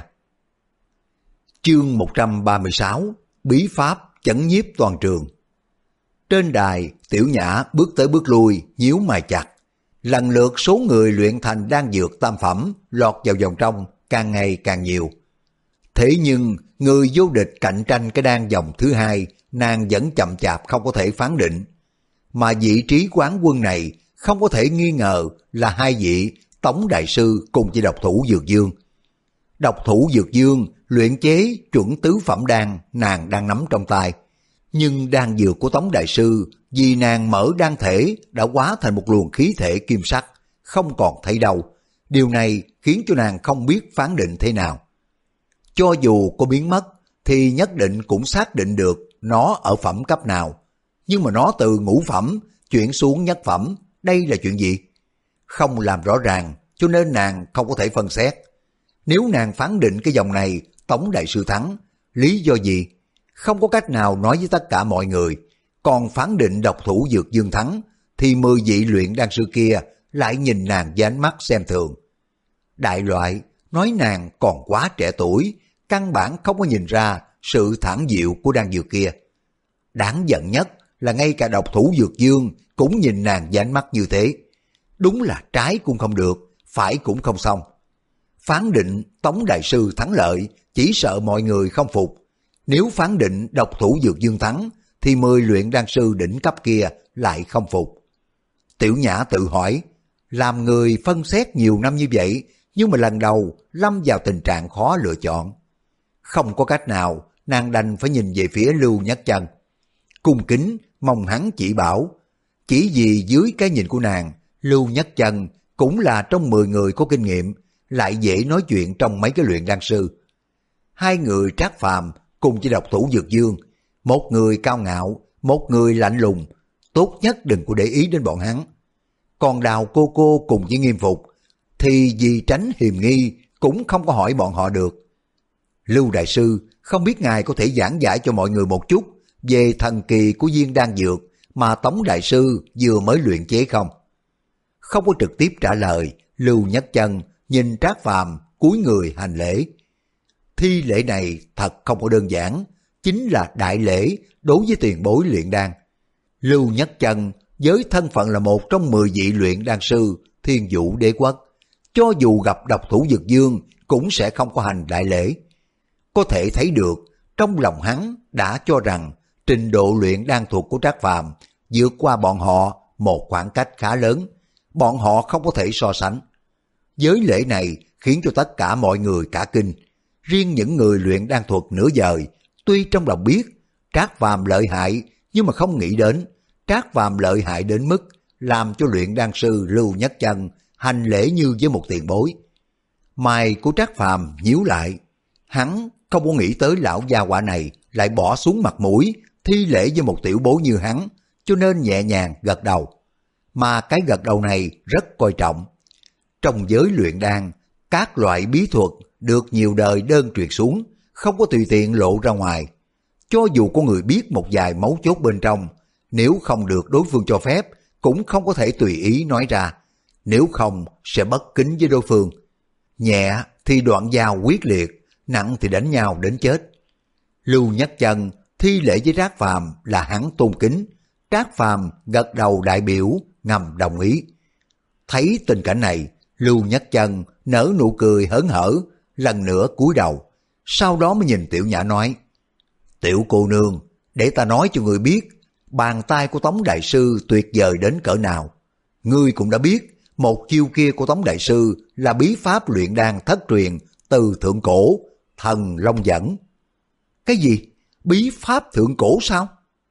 S1: Chương một trăm ba mươi sáu, Bí pháp chấn nhiếp toàn trường. Trên đài, Tiểu Nhã bước tới bước lui, nhíu mày chặt. Lần lượt số người luyện thành đan dược tam phẩm lọt vào vòng trong càng ngày càng nhiều. Thế nhưng người vô địch cạnh tranh cái đan vòng thứ hai, nàng vẫn chậm chạp không có thể phán định. Mà vị trí quán quân này không có thể nghi ngờ là hai vị Tống đại sư cùng với độc thủ Dược Dương. Độc thủ Dược Dương luyện chế chuẩn tứ phẩm đan nàng đang nắm trong tay. Nhưng đan dược của Tống đại sư vì nàng mở đan thể đã hóa thành một luồng khí thể kim sắc, không còn thấy đâu. Điều này khiến cho nàng không biết phán định thế nào. Cho dù có biến mất thì nhất định cũng xác định được nó ở phẩm cấp nào. Nhưng mà nó từ ngũ phẩm chuyển xuống nhất phẩm, đây là chuyện gì? Không làm rõ ràng, cho nên nàng không có thể phân xét. Nếu nàng phán định cái dòng này Tống đại sư thắng, lý do gì? Không có cách nào nói với tất cả mọi người. Còn phán định độc thủ Dược Dương thắng, thì mười vị luyện đan sư kia lại nhìn nàng với ánh mắt xem thường. Đại loại nói nàng còn quá trẻ tuổi, căn bản không có nhìn ra sự thản diệu của đan dược kia. Đáng giận nhất là ngay cả độc thủ Dược Dương cũng nhìn nàng với ánh mắt như thế. Đúng là trái cũng không được, phải cũng không xong. Phán định Tống đại sư thắng lợi, chỉ sợ mọi người không phục. Nếu phán định độc thủ Dược Dương thắng, thì mười luyện đan sư đỉnh cấp kia lại không phục. Tiểu Nhã tự hỏi, làm người phân xét nhiều năm như vậy, nhưng mà lần đầu lâm vào tình trạng khó lựa chọn. Không có cách nào, nàng đành phải nhìn về phía Lưu Nhất Chân. Cung kính mong hắn chỉ bảo. Chỉ vì dưới cái nhìn của nàng, Lưu Nhất Chân cũng là trong mười người có kinh nghiệm, lại dễ nói chuyện trong mấy cái luyện đan sư. Hai người Trác Phàm cùng với độc thủ Dược Dương, một người cao ngạo, một người lạnh lùng, tốt nhất đừng có để ý đến bọn hắn. Còn Đào cô cô cùng với Nghiêm Phục, thì vì tránh hiềm nghi cũng không có hỏi bọn họ được. Lưu đại sư, không biết ngài có thể giảng giải cho mọi người một chút về thần kỳ của viên đan dược mà Tống đại sư vừa mới luyện chế không? Không có trực tiếp trả lời, Lưu Nhất Chân nhìn Trác Phàm cúi người hành lễ. Thi lễ này thật không có đơn giản, chính là đại lễ đối với tiền bối luyện đan. Lưu Nhất Chân với thân phận là một trong mười vị luyện đan sư Thiên Vũ Đế Quốc, cho dù gặp độc thủ Dược Dương cũng sẽ không có hành đại lễ. Có thể thấy được trong lòng hắn đã cho rằng trình độ luyện đan thuật của Trác Phàm vượt qua bọn họ một khoảng cách khá lớn, bọn họ không có thể so sánh. Giới lễ này khiến cho tất cả mọi người cả kinh, riêng những người luyện đan thuật nửa vời, tuy trong lòng biết Trác Phàm lợi hại nhưng mà không nghĩ đến Trác Phàm lợi hại đến mức làm cho luyện đan sư Lưu Nhất Chân hành lễ như với một tiền bối. Mày của Trác Phàm nhíu lại, hắn không có nghĩ tới lão gia hỏa này lại bỏ xuống mặt mũi thi lễ với một tiểu bối như hắn, cho nên nhẹ nhàng gật đầu. Mà cái gật đầu này rất coi trọng. Trong giới luyện đan, các loại bí thuật được nhiều đời đơn truyền xuống, không có tùy tiện lộ ra ngoài. Cho dù có người biết một vài mấu chốt bên trong, nếu không được đối phương cho phép, cũng không có thể tùy ý nói ra, nếu không sẽ bất kính với đối phương. Nhẹ thì đoạn dao quyết liệt, nặng thì đánh nhau đến chết. Lưu Nhất Chân thi lễ với Trác Phàm là hắn tôn kính, Trác Phàm gật đầu đại biểu ngầm đồng ý. Thấy tình cảnh này, Lưu Nhất Chân nở nụ cười hớn hở, lần nữa cúi đầu, sau đó mới nhìn Tiểu Nhã nói: Tiểu cô nương, để ta nói cho người biết, bàn tay của Tống đại sư tuyệt vời đến cỡ nào. Ngươi cũng đã biết, một chiêu kia của Tống đại sư là bí pháp luyện đan thất truyền từ thượng cổ, Thần Long Dẫn. Cái gì? Bí pháp thượng cổ sao?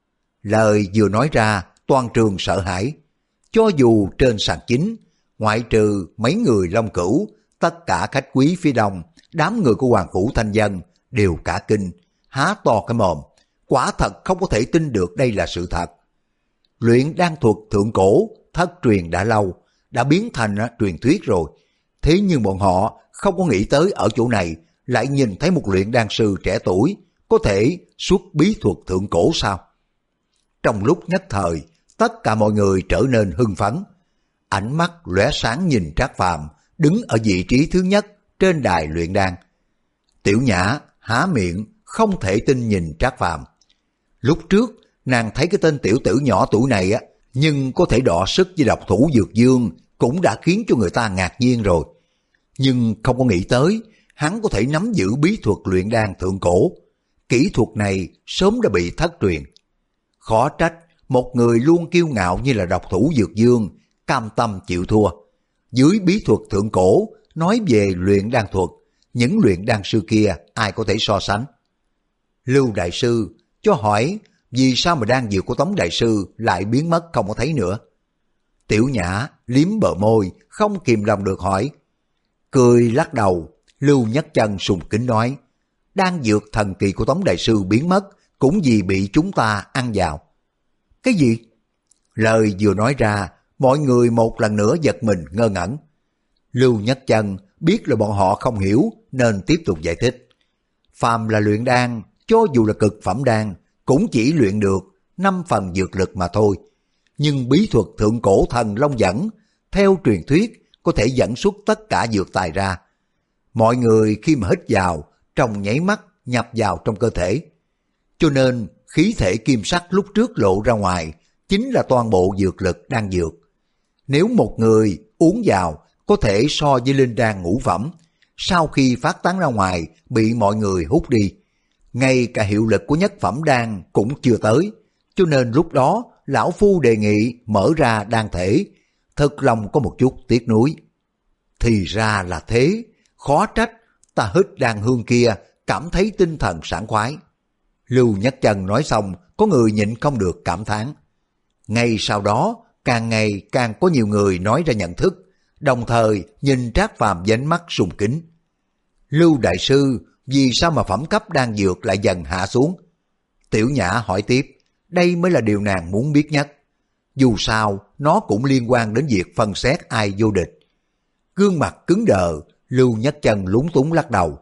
S1: Lời vừa nói ra, toàn trường sợ hãi. Cho dù trên sàn chính, ngoại trừ mấy người Long Cửu, tất cả khách quý phía đông, đám người của Hoàng Phủ Thanh Dân đều cả kinh, há to cái mồm, quả thật không có thể tin được đây là sự thật. Luyện đan thuật thượng cổ, thất truyền đã lâu, đã biến thành truyền thuyết rồi. Thế nhưng bọn họ không có nghĩ tới ở chỗ này lại nhìn thấy một luyện đan sư trẻ tuổi có thể xuất bí thuật thượng cổ sao? Trong lúc nhất thời, tất cả mọi người trở nên hưng phấn. Ánh mắt lóe sáng nhìn Trác Phàm đứng ở vị trí thứ nhất trên đài luyện đan. Tiểu Nhã há miệng không thể tin nhìn Trác Phàm. Lúc trước nàng thấy cái tên tiểu tử nhỏ tuổi này á, nhưng có thể đọ sức với độc thủ Dược Dương cũng đã khiến cho người ta ngạc nhiên rồi. Nhưng không có nghĩ tới hắn có thể nắm giữ bí thuật luyện đan thượng cổ. Kỹ thuật này sớm đã bị thất truyền. Khó trách một người luôn kiêu ngạo như là độc thủ Dược Dương cam tâm chịu thua. Dưới bí thuật thượng cổ, nói về luyện đan thuật, những luyện đan sư kia ai có thể so sánh. Lưu đại sư cho hỏi vì sao mà đan dược của Tống đại sư lại biến mất không có thấy nữa. Tiểu Nhã liếm bờ môi không kìm lòng được hỏi. Cười lắc đầu, Lưu Nhất Chân sùng kính nói: đan dược thần kỳ của Tống đại sư biến mất cũng vì bị chúng ta ăn vào. Cái gì? Lời vừa nói ra, mọi người một lần nữa giật mình ngơ ngẩn. Lưu Nhất Chân biết là bọn họ không hiểu nên tiếp tục giải thích. Phàm là luyện đan, cho dù là cực phẩm đan, cũng chỉ luyện được năm phần dược lực mà thôi. Nhưng bí thuật thượng cổ Thần Long Dẫn, theo truyền thuyết, có thể dẫn xuất tất cả dược tài ra. Mọi người khi mà hít vào, trong nháy mắt nhập vào trong cơ thể. Cho nên khí thể kim sắc lúc trước lộ ra ngoài chính là toàn bộ dược lực đang dược. Nếu một người uống vào có thể so với linh đan ngũ phẩm, sau khi phát tán ra ngoài bị mọi người hút đi. Ngay cả hiệu lực của nhất phẩm đan cũng chưa tới, cho nên lúc đó lão phu đề nghị mở ra đan thể, thật lòng có một chút tiếc nuối. Thì ra là thế, khó trách ta hít đan hương kia cảm thấy tinh thần sảng khoái. Lưu Nhất Chân nói xong, có người nhịn không được cảm thán. Ngay sau đó, càng ngày càng có nhiều người nói ra nhận thức, đồng thời nhìn Trác Phàm với ánh mắt sùng kính. Lưu đại sư, vì sao mà phẩm cấp đan dược lại dần hạ xuống? Tiểu Nhã hỏi tiếp, đây mới là điều nàng muốn biết nhất. Dù sao, nó cũng liên quan đến việc phân xét ai vô địch. Gương mặt cứng đờ, Lưu Nhất Chân lúng túng lắc đầu.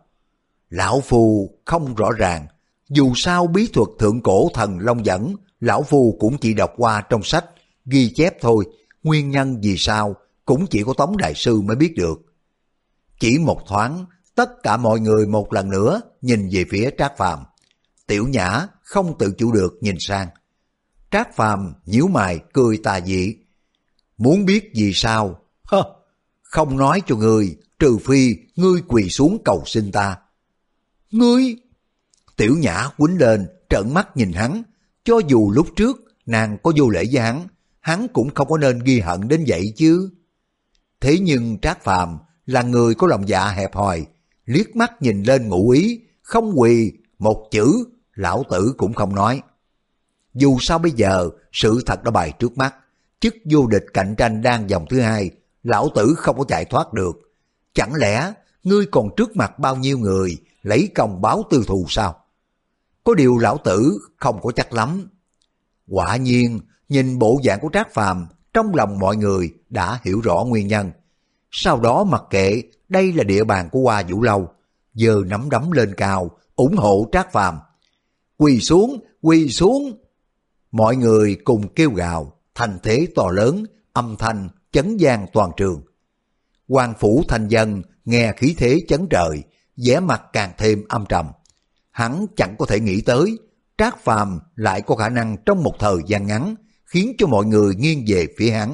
S1: Lão phu không rõ ràng, dù sao bí thuật thượng cổ Thần Long Dẫn, lão phu cũng chỉ đọc qua trong sách, ghi chép thôi, nguyên nhân vì sao cũng chỉ có Tống đại sư mới biết được. Chỉ một thoáng, tất cả mọi người một lần nữa nhìn về phía Trác Phàm. Tiểu Nhã không tự chủ được nhìn sang. Trác Phàm nhíu mày cười tà dị. Muốn biết gì sao? Hơ, không nói cho ngươi, trừ phi ngươi quỳ xuống cầu xin ta. Ngươi? Tiểu Nhã quýnh lên, trợn mắt nhìn hắn. Cho dù lúc trước nàng có vô lễ với hắn, hắn cũng không có nên ghi hận đến vậy chứ. Thế nhưng Trác Phàm là người có lòng dạ hẹp hòi, liếc mắt nhìn lên Ngụ Ý, không quỳ, một chữ lão tử cũng không nói. Dù sao bây giờ sự thật đã bày trước mắt, chức vô địch cạnh tranh đang vòng thứ hai, lão tử không có chạy thoát được. Chẳng lẽ ngươi còn trước mặt bao nhiêu người lấy công báo tư thù sao? Có điều lão tử không có chắc lắm. Quả nhiên nhìn bộ dạng của Trác Phàm, trong lòng mọi người đã hiểu rõ nguyên nhân. Sau đó mặc kệ đây là địa bàn của Hoa Vũ Lâu, giờ nắm đấm lên cao ủng hộ Trác Phàm. Quỳ xuống, quỳ xuống. Mọi người cùng kêu gào, thành thế to lớn, âm thanh chấn vang toàn trường. Hoàng phủ thành dân nghe khí thế chấn trời, vẻ mặt càng thêm âm trầm. Hắn chẳng có thể nghĩ tới Trác Phàm lại có khả năng trong một thời gian ngắn khiến cho mọi người nghiêng về phía hắn.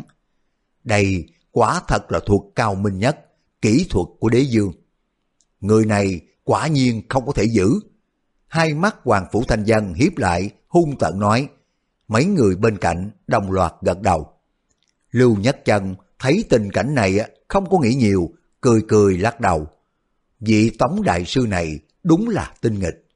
S1: Đây quả thật là thuật cao minh nhất, kỹ thuật của đế dương. Người này quả nhiên không có thể giữ. Hai mắt Hoàng phủ thành dân hiếp lại, hung tợn nói. Mấy người bên cạnh đồng loạt gật đầu. Lưu Nhất Chân thấy tình cảnh này không có nghĩ nhiều, cười cười lắc đầu. Vị Tống đại sư này đúng là tinh nghịch.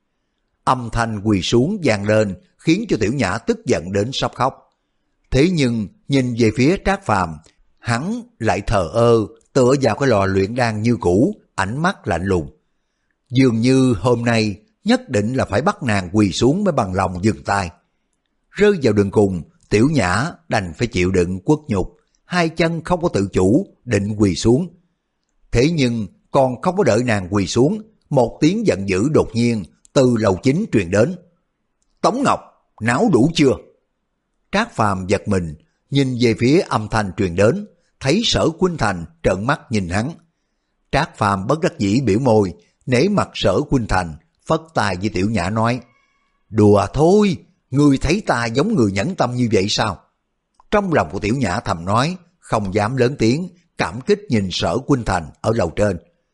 S1: Âm thanh quỳ xuống vang lên khiến cho Tiểu Nhã tức giận đến sắp khóc. Thế nhưng nhìn về phía Trác Phàm, hắn lại thờ ơ, tựa vào cái lò luyện đan như cũ, ánh mắt lạnh lùng. Dường như hôm nay nhất định là phải bắt nàng quỳ xuống mới bằng lòng dừng tay. Rơi vào đường cùng, Tiểu Nhã đành phải chịu đựng quất nhục, hai chân không có tự chủ định quỳ xuống. Thế nhưng còn không có đợi nàng quỳ xuống, một tiếng giận dữ đột nhiên từ lầu chính truyền đến. Tống Ngọc, náo đủ chưa? Trác Phàm giật mình, nhìn về phía âm thanh truyền đến, thấy Sở Khuynh Thành trợn mắt nhìn hắn. Trác Phàm bất đắc dĩ biểu môi, nể mặt Sở Khuynh Thành, phất tay với Tiểu Nhã nói. Đùa thôi, ngươi thấy ta giống người nhẫn tâm như vậy sao? Trong lòng của Tiểu Nhã thầm nói, không dám lớn tiếng, cảm kích nhìn Sở Khuynh Thành ở lầu trên.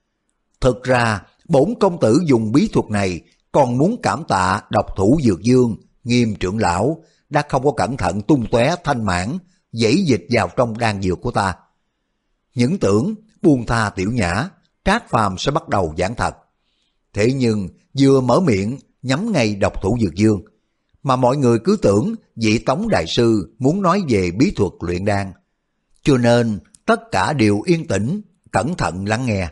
S1: Thực ra, bổn công tử dùng bí thuật này còn muốn cảm tạ độc thủ Dược Dương, Nghiêm trưởng lão đã không có cẩn thận tung tóe thanh mãn, dãy dịch vào trong đan dược của ta. Những tưởng buông tha Tiểu Nhã, Trác Phàm sẽ bắt đầu giảng thật. Thế nhưng vừa mở miệng nhắm ngay độc thủ Dược Dương, mà mọi người cứ tưởng vị Tống đại sư muốn nói về bí thuật luyện đan. Cho nên tất cả đều yên tĩnh, cẩn thận lắng nghe.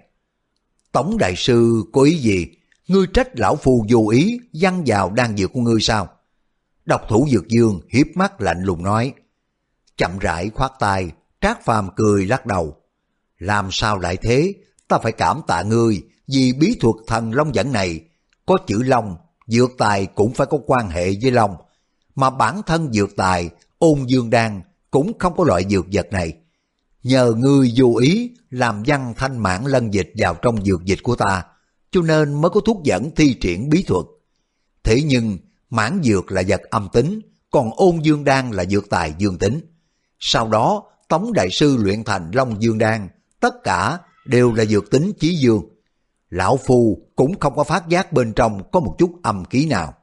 S1: Tống đại sư có ý gì? Ngươi trách lão phu vô ý văng vào đan dược của ngươi sao? Độc thủ Dược Dương hiếp mắt lạnh lùng nói. Chậm rãi khoát tay, Trác Phàm cười lắc đầu. Làm sao lại thế? Ta phải cảm tạ ngươi vì bí thuật thần long dẫn này. Có chữ long, dược tài cũng phải có quan hệ với long. Mà bản thân dược tài, Ôn Dương Đan cũng không có loại dược vật này. Nhờ ngươi vô ý làm văn thanh mãn lân dịch vào trong dược dịch của ta, cho nên mới có thuốc dẫn thi triển bí thuật. Thế nhưng mãn dược là vật âm tính, còn Ôn Dương Đan là dược tài dương tính. Sau đó Tống đại sư luyện thành Long Dương Đan, tất cả đều là dược tính chí dương. Lão phu cũng không có phát giác bên trong có một chút âm khí nào.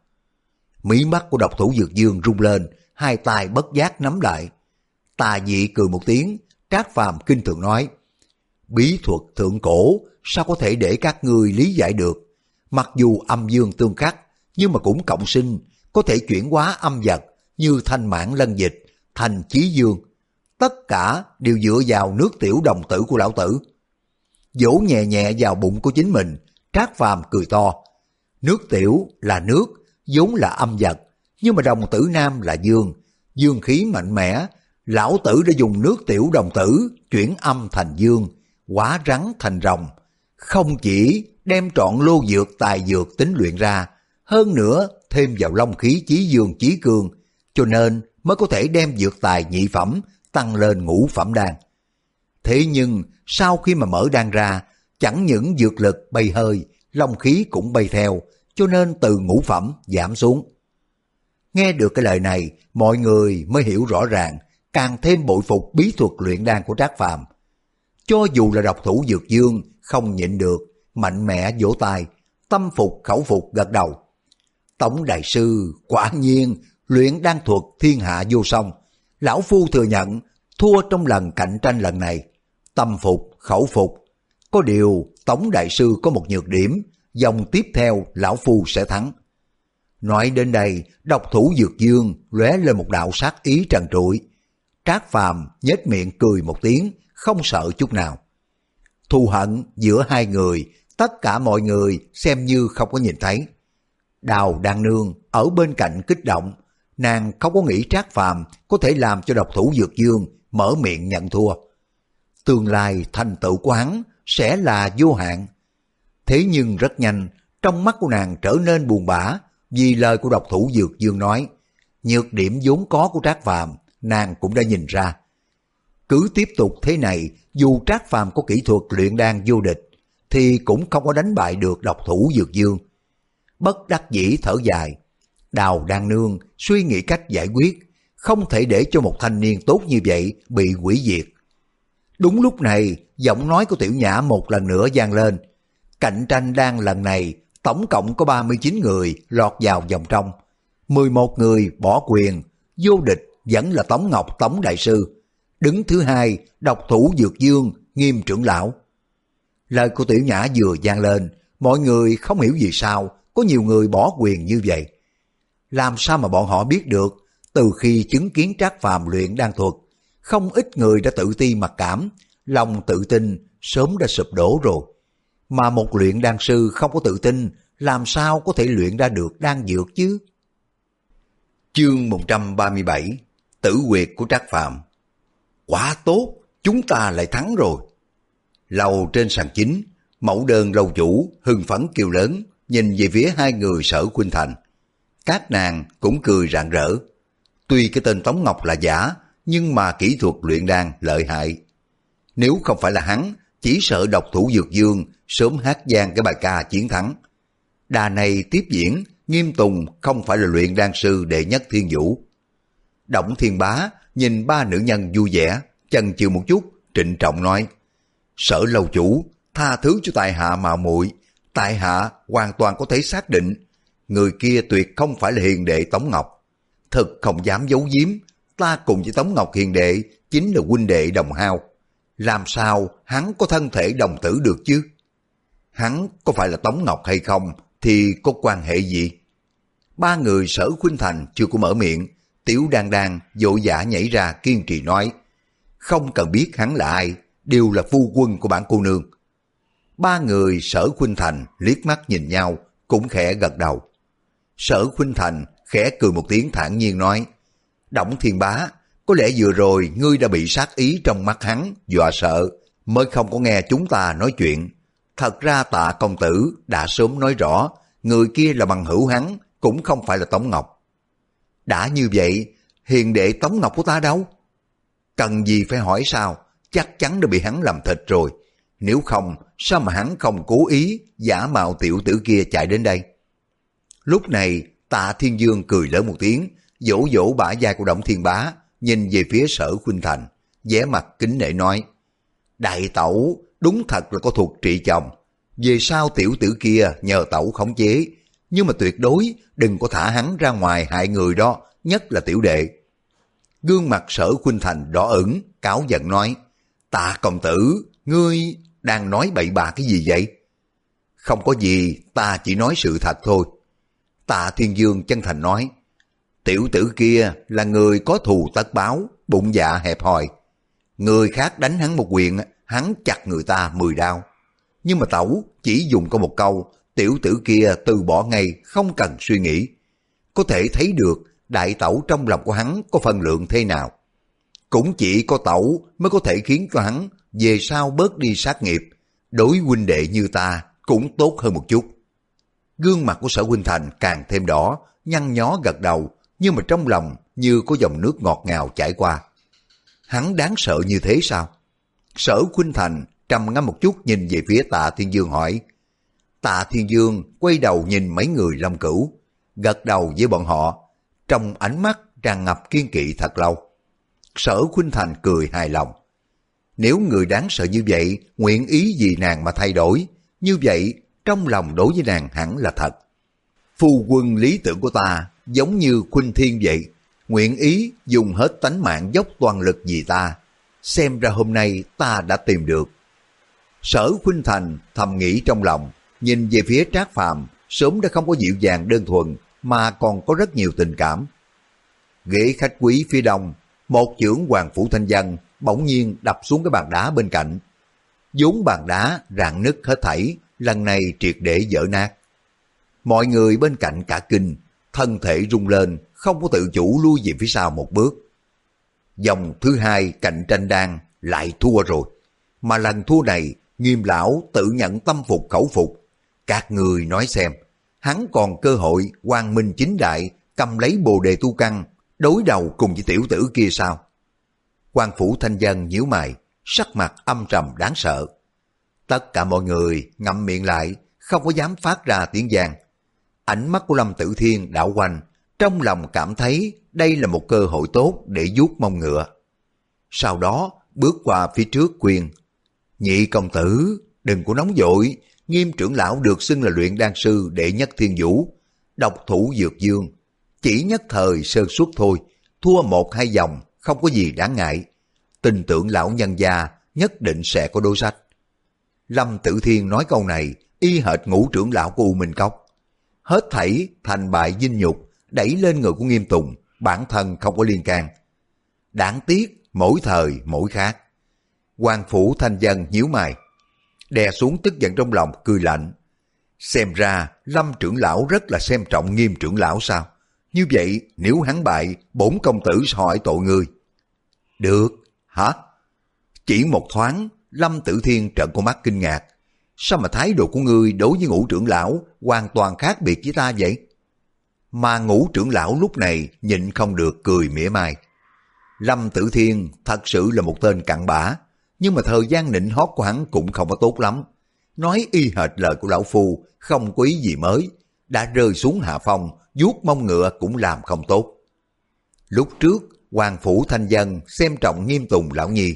S1: Mí mắt của độc thủ Dược Dương rung lên, hai tay bất giác nắm lại. Tà dị cười một tiếng, Trác Phàm kinh thường nói. Bí thuật thượng cổ sao có thể để các ngươi lý giải được? Mặc dù âm dương tương khắc, nhưng mà cũng cộng sinh, có thể chuyển hóa âm vật như thanh mãn lân dịch thành chí dương. Tất cả đều dựa vào nước tiểu đồng tử của lão tử. Vỗ nhẹ nhẹ vào bụng của chính mình, Trác Phàm cười to. Nước tiểu là nước, vốn là âm vật, nhưng mà đồng tử nam là dương, dương khí mạnh mẽ. Lão tử đã dùng nước tiểu đồng tử chuyển âm thành dương, hóa rắn thành rồng. Không chỉ đem trọn lô dược tài dược tính luyện ra, hơn nữa thêm vào long khí chí dương chí cương, cho nên mới có thể đem dược tài nhị phẩm tăng lên ngũ phẩm đan. Thế nhưng sau khi mà mở đan ra, chẳng những dược lực bay hơi, long khí cũng bay theo, cho nên từ ngũ phẩm giảm xuống. Nghe được cái lời này, mọi người mới hiểu rõ ràng, càng thêm bội phục bí thuật luyện đan của Trác Phàm. Cho dù là độc thủ Dược Dương không nhịn được, mạnh mẽ vỗ tay, tâm phục khẩu phục gật đầu. Tổng đại sư quả nhiên luyện đan thuật thiên hạ vô song, lão phu thừa nhận thua trong lần cạnh tranh lần này. Tâm phục khẩu phục, có điều tổng đại sư có một nhược điểm, vòng tiếp theo lão phu sẽ thắng. Nói đến đây, độc thủ Dược Dương lóe lên một đạo sát ý trần trụi. Trác Phàm nhếch miệng cười một tiếng, không sợ chút nào. Thù hận giữa hai người, tất cả mọi người xem như không có nhìn thấy. Đào Đan Nương ở bên cạnh kích động, nàng không có nghĩ Trác Phàm có thể làm cho độc thủ Dược Dương mở miệng nhận thua. Tương lai thành tựu của hắn sẽ là vô hạn. Thế nhưng rất nhanh, trong mắt của nàng trở nên buồn bã, vì lời của độc thủ Dược Dương nói, nhược điểm vốn có của Trác Phàm nàng cũng đã nhìn ra. Cứ tiếp tục thế này, dù Trác Phàm có kỹ thuật luyện đan vô địch, thì cũng không có đánh bại được độc thủ Dược Dương. Bất đắc dĩ thở dài, Đào Đan Nương suy nghĩ cách giải quyết, không thể để cho một thanh niên tốt như vậy bị hủy diệt. Đúng lúc này, giọng nói của Tiểu Nhã một lần nữa vang lên. Cạnh tranh đan lần này, tổng cộng có ba mươi chín người lọt vào vòng trong. mười một người bỏ quyền, vô địch vẫn là Tống Ngọc Tống Đại Sư. Đứng thứ hai, độc thủ Dược Dương, Nghiêm trưởng lão. Lời của Tiểu Nhã vừa vang lên, mọi người không hiểu vì sao có nhiều người bỏ quyền như vậy. Làm sao mà bọn họ biết được, từ khi chứng kiến Trác Phàm luyện đan thuật, không ít người đã tự ti mặc cảm, lòng tự tin sớm đã sụp đổ rồi. Mà một luyện đan sư không có tự tin, làm sao có thể luyện ra được đan dược chứ? Chương một trăm ba mươi bảy, Tử huyệt của Trác Phàm. Quá tốt, chúng ta lại thắng rồi. Lầu trên sàn chính, mẫu đơn lâu chủ hưng phấn kêu lớn, nhìn về phía hai người Sở Khuynh Thành. Các nàng cũng cười rạng rỡ. Tuy cái tên Tống Ngọc là giả, nhưng mà kỹ thuật luyện đan lợi hại. Nếu không phải là hắn, chỉ sợ độc thủ Dược Dương sớm hát vang cái bài ca chiến thắng. Đà này tiếp diễn, Nghiêm Tùng không phải là luyện đan sư đệ nhất thiên vũ. Đổng Thiên Bá nhìn ba nữ nhân vui vẻ, chần chừ một chút, trịnh trọng nói: Sở lâu chủ, tha thứ cho tại hạ mạo muội, tại hạ hoàn toàn có thể xác định, người kia tuyệt không phải là hiền đệ Tống Ngọc. Thật không dám giấu giếm, ta cùng với Tống Ngọc hiền đệ chính là huynh đệ đồng hao. Làm sao hắn có thân thể đồng tử được chứ? Hắn có phải là Tống Ngọc hay không thì có quan hệ gì? Ba người Sở Khuynh Thành chưa có mở miệng, Tiểu Đan Đan vội vã nhảy ra kiên trì nói: Không cần biết hắn là ai, đều là phu quân của bản cô nương. Ba người Sở Khuynh Thành liếc mắt nhìn nhau, cũng khẽ gật đầu. Sở Khuynh Thành khẽ cười một tiếng thản nhiên nói: Đổng Thiên Bá, có lẽ vừa rồi ngươi đã bị sát ý trong mắt hắn dọa sợ, mới không có nghe chúng ta nói chuyện. Thật ra Tạ công tử đã sớm nói rõ, người kia là bằng hữu hắn, cũng không phải là Tống Ngọc. Đã như vậy, hiền đệ Tống Ngọc của ta đâu? Cần gì phải hỏi sao, chắc chắn đã bị hắn làm thịt rồi. Nếu không, sao mà hắn không cố ý giả mạo tiểu tử kia chạy đến đây? Lúc này, Tạ Thiên Dương cười lớn một tiếng, vỗ vỗ bả vai của Đổng Thiên Bá, nhìn về phía Sở Khuynh Thành, vẻ mặt kính nể nói: Đại tẩu, đúng thật là có thuật trị chồng. Về sau tiểu tử kia nhờ tẩu khống chế, nhưng mà tuyệt đối đừng có thả hắn ra ngoài hại người đó, nhất là tiểu đệ. Gương mặt Sở Khuynh Thành đỏ ửng, cáu giận nói: Tạ công tử, ngươi đang nói bậy bạ cái gì vậy? Không có gì, ta chỉ nói sự thật thôi. Tạ Thiên Dương chân thành nói: Tiểu tử kia là người có thù tất báo, bụng dạ hẹp hòi. Người khác đánh hắn một quyền, hắn chặt người ta mười đao. Nhưng mà tẩu chỉ dùng có một câu, tiểu tử kia từ bỏ ngay, không cần suy nghĩ. Có thể thấy được đại tẩu trong lòng của hắn có phân lượng thế nào. Cũng chỉ có tẩu mới có thể khiến cho hắn về sau bớt đi sát nghiệp, đối huynh đệ như ta cũng tốt hơn một chút. Gương mặt của Sở Khuynh Thành càng thêm đỏ, nhăn nhó gật đầu, nhưng mà trong lòng như có dòng nước ngọt ngào chảy qua. Hắn đáng sợ như thế sao? Sở Khuynh Thành trầm ngâm một chút nhìn về phía Tạ Thiên Dương hỏi. Tạ Thiên Dương quay đầu nhìn mấy người Long Cửu, gật đầu với bọn họ. trong ánh mắt tràn ngập kiên kỵ thật lâu. Sở Khuynh Thành cười hài lòng. Nếu người đáng sợ như vậy nguyện ý vì nàng mà thay đổi, như vậy trong lòng đối với nàng hẳn là thật. Phu quân lý tưởng của ta giống như Khuynh Thiên vậy, nguyện ý dùng hết tánh mạng dốc toàn lực vì ta. Xem ra hôm nay ta đã tìm được. Sở Khuynh Thành thầm nghĩ trong lòng, nhìn về phía Trác Phàm sớm đã không có dịu dàng đơn thuần mà còn có rất nhiều tình cảm. Ghế khách quý phía đông, một chưởng Hoàng Phủ Thanh Dân bỗng nhiên đập xuống cái bàn đá bên cạnh. vốn bàn đá rạn nứt hết thảy, lần này triệt để vỡ nát. Mọi người bên cạnh cả kinh, thân thể rung lên, không có tự chủ lui về phía sau một bước. Vòng thứ hai cạnh tranh đan lại thua rồi, mà lần thua này Nghiêm lão tự nhận tâm phục khẩu phục. Các người nói xem, hắn còn cơ hội quang minh chính đại cầm lấy bồ đề tu căn đối đầu cùng với tiểu tử kia sao? Quan Phủ Thanh Dân nhíu mày, sắc mặt âm trầm đáng sợ. Tất cả mọi người ngậm miệng lại, không có dám phát ra tiếng vang. Ánh mắt của Lâm Tử Thiên đảo quanh, trong lòng cảm thấy đây là một cơ hội tốt để vuốt mông ngựa. Sau đó bước qua phía trước khuyên: Nhị công tử, đừng có nóng vội, Nghiêm trưởng lão được xưng là luyện đan sư đệ nhất thiên vũ, độc thủ dược dương, chỉ nhất thời sơ suất thôi, thua một hai vòng không có gì đáng ngại. Tin tưởng lão nhân gia nhất định sẽ có đối sách. Lâm Tử Thiên nói câu này y hệt Ngũ trưởng lão của U Minh Cốc. Hết thảy thành bại vinh nhục đẩy lên người của Nghiêm Tùng, bản thân không có liên can. Đáng tiếc mỗi thời mỗi khác. Hoàng Phủ Thanh Dân nhíu mày, đè xuống tức giận trong lòng, cười lạnh. Xem ra Lâm trưởng lão rất là xem trọng Nghiêm trưởng lão sao? Như vậy nếu hắn bại, bổn công tử sẽ hỏi tội ngươi. Được, hả? Chỉ một thoáng, Lâm Tử Thiên trợn con mắt kinh ngạc. Sao mà thái độ của ngươi đối với Ngũ trưởng lão hoàn toàn khác biệt với ta vậy? Mà Ngũ trưởng lão lúc này nhịn không được cười mỉa mai. Lâm Tử Thiên thật sự là một tên cặn bã, nhưng mà thời gian nịnh hót của hắn cũng không có tốt lắm. Nói y hệt lời của lão phu, không có ý gì mới, đã rơi xuống hạ phong, vuốt mông ngựa cũng làm không tốt. Lúc trước, Hoàng Phủ Thanh Dân xem trọng Nghiêm Tùng lão nhi,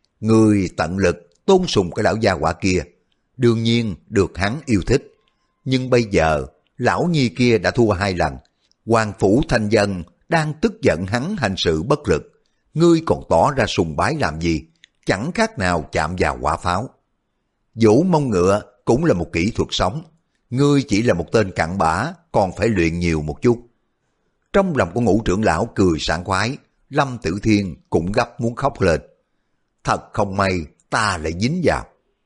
S1: người tận lực tôn sùng cái lão gia hỏa kia, đương nhiên được hắn yêu thích. Nhưng bây giờ, lão nhi kia đã thua hai lần, Hoàng Phủ Thanh Dân đang tức giận hắn hành sự bất lực, ngươi còn tỏ ra sùng bái làm gì, chẳng khác nào chạm vào quả pháo. Vỗ mông ngựa cũng là một kỹ thuật sống, ngươi chỉ là một tên cặn bã, còn phải luyện nhiều một chút. Trong lòng của Ngũ trưởng lão cười sảng khoái, Lâm Tử Thiên cũng gấp muốn khóc lên. Thật không may, ta lại dính vào.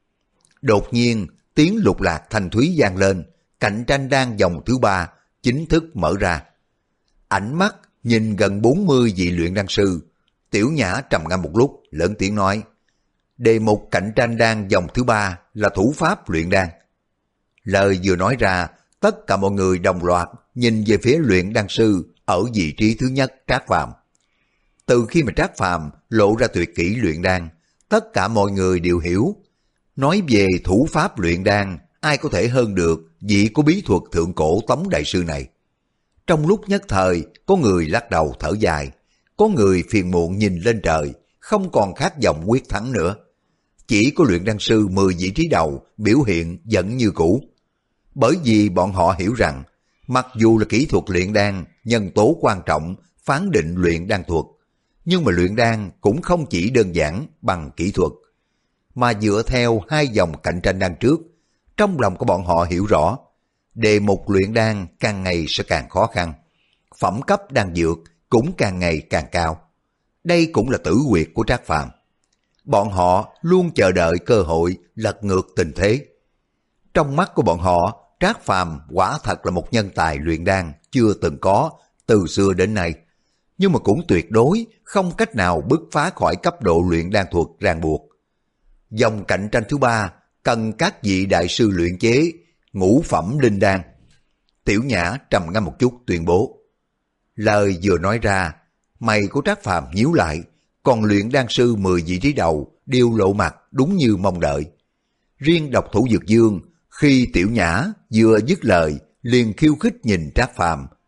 S1: Đột nhiên, tiếng lục lạc thanh thúy vang lên, cạnh tranh đan vòng thứ ba chính thức mở ra. Ánh mắt nhìn gần bốn mươi vị luyện đan sư, Tiểu Nhã trầm ngâm một lúc, lớn tiếng nói: Đề mục cạnh tranh đan vòng thứ ba là thủ pháp luyện đan. Lời vừa nói ra, tất cả mọi người đồng loạt nhìn về phía luyện đan sư ở vị trí thứ nhất, Trác Phàm. Từ khi mà Trác Phàm lộ ra tuyệt kỹ luyện đan, tất cả mọi người đều hiểu. Nói về thủ pháp luyện đan, ai có thể hơn được vị có bí thuật thượng cổ Tống đại sư này. Trong lúc nhất thời, có người lắc đầu thở dài, có người phiền muộn nhìn lên trời, không còn khát vọng quyết thắng nữa. Chỉ có luyện đan sư mười vị trí đầu biểu hiện vẫn như cũ. Bởi vì bọn họ hiểu rằng, mặc dù là kỹ thuật luyện đan, nhân tố quan trọng phán định luyện đan thuật, nhưng mà luyện đan cũng không chỉ đơn giản bằng kỹ thuật. Mà dựa theo hai dòng cạnh tranh đan trước, trong lòng của bọn họ hiểu rõ, đề mục luyện đan càng ngày sẽ càng khó khăn, phẩm cấp đan dược cũng càng ngày càng cao. Đây cũng là tử huyệt của Trác Phàm. Bọn họ luôn chờ đợi cơ hội lật ngược tình thế. Trong mắt của bọn họ, Trác Phàm quả thật là một nhân tài luyện đan chưa từng có từ xưa đến nay, nhưng mà cũng tuyệt đối không cách nào bứt phá khỏi cấp độ luyện đan thuật ràng buộc. Dòng cạnh tranh thứ ba cần các vị đại sư luyện chế ngũ phẩm linh đan. Tiểu Nhã trầm ngâm một chút tuyên bố. Lời vừa nói ra, mày của Trác Phàm nhíu lại, còn luyện đan sư mười vị trí đầu đều lộ mặt đúng như mong đợi. Riêng độc thủ dược dương, khi Tiểu Nhã vừa dứt lời liền khiêu khích nhìn Trác Phàm,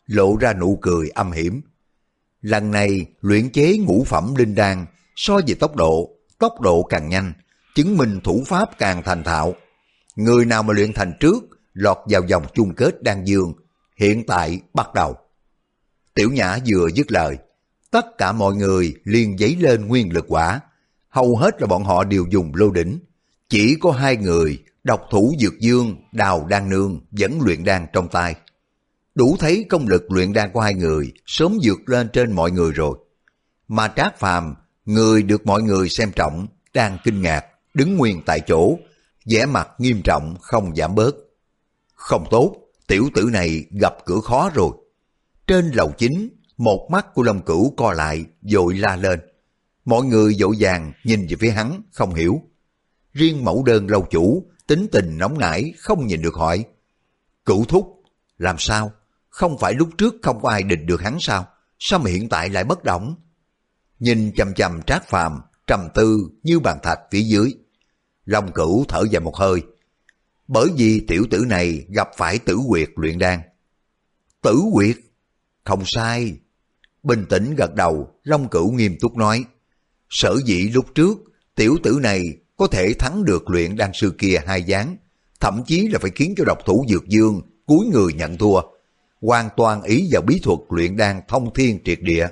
S1: lộ ra nụ cười âm hiểm. Lần này luyện chế ngũ phẩm linh đan so về tốc độ, tốc độ càng nhanh, chứng minh thủ pháp càng thành thạo. Người nào mà luyện thành trước, lọt vào vòng chung kết đan dương, hiện tại bắt đầu. Tiểu Nhã vừa dứt lời, tất cả mọi người liền giấy lên nguyên lực quả, hầu hết là bọn họ đều dùng lô đỉnh. Chỉ có hai người, độc thủ Dược Dương, Đào Đan Nương vẫn luyện đan trong tay. Đủ thấy công lực luyện đan của hai người sớm vượt lên trên mọi người rồi. Mà Trác Phàm, người được mọi người xem trọng, đang kinh ngạc, đứng nguyên tại chỗ, vẻ mặt nghiêm trọng không giảm bớt. Không tốt, tiểu tử này gặp cửa khó rồi. Trên lầu chính, một mắt của Long Cửu co lại, vội la lên. Mọi người vội vàng nhìn về phía hắn, không hiểu. Riêng Mẫu Đơn lâu chủ, tính tình nóng nảy, không nhìn được hỏi. Cửu thúc, làm sao? Không phải lúc trước không có ai địch được hắn sao? Sao mà hiện tại lại bất động? Nhìn chằm chằm Trác Phàm, trầm tư như bàn thạch phía dưới. Long Cửu thở dài một hơi. Bởi vì tiểu tử này gặp phải Tử Quyệt luyện đan. Tử Quyệt? Không sai. Bình tĩnh gật đầu, Long Cửu nghiêm túc nói. Sở dĩ lúc trước, tiểu tử này có thể thắng được luyện đan sư kia hai ván, thậm chí là phải khiến cho độc thủ Dược Dương cúi người nhận thua, hoàn toàn ý vào bí thuật luyện đan thông thiên triệt địa.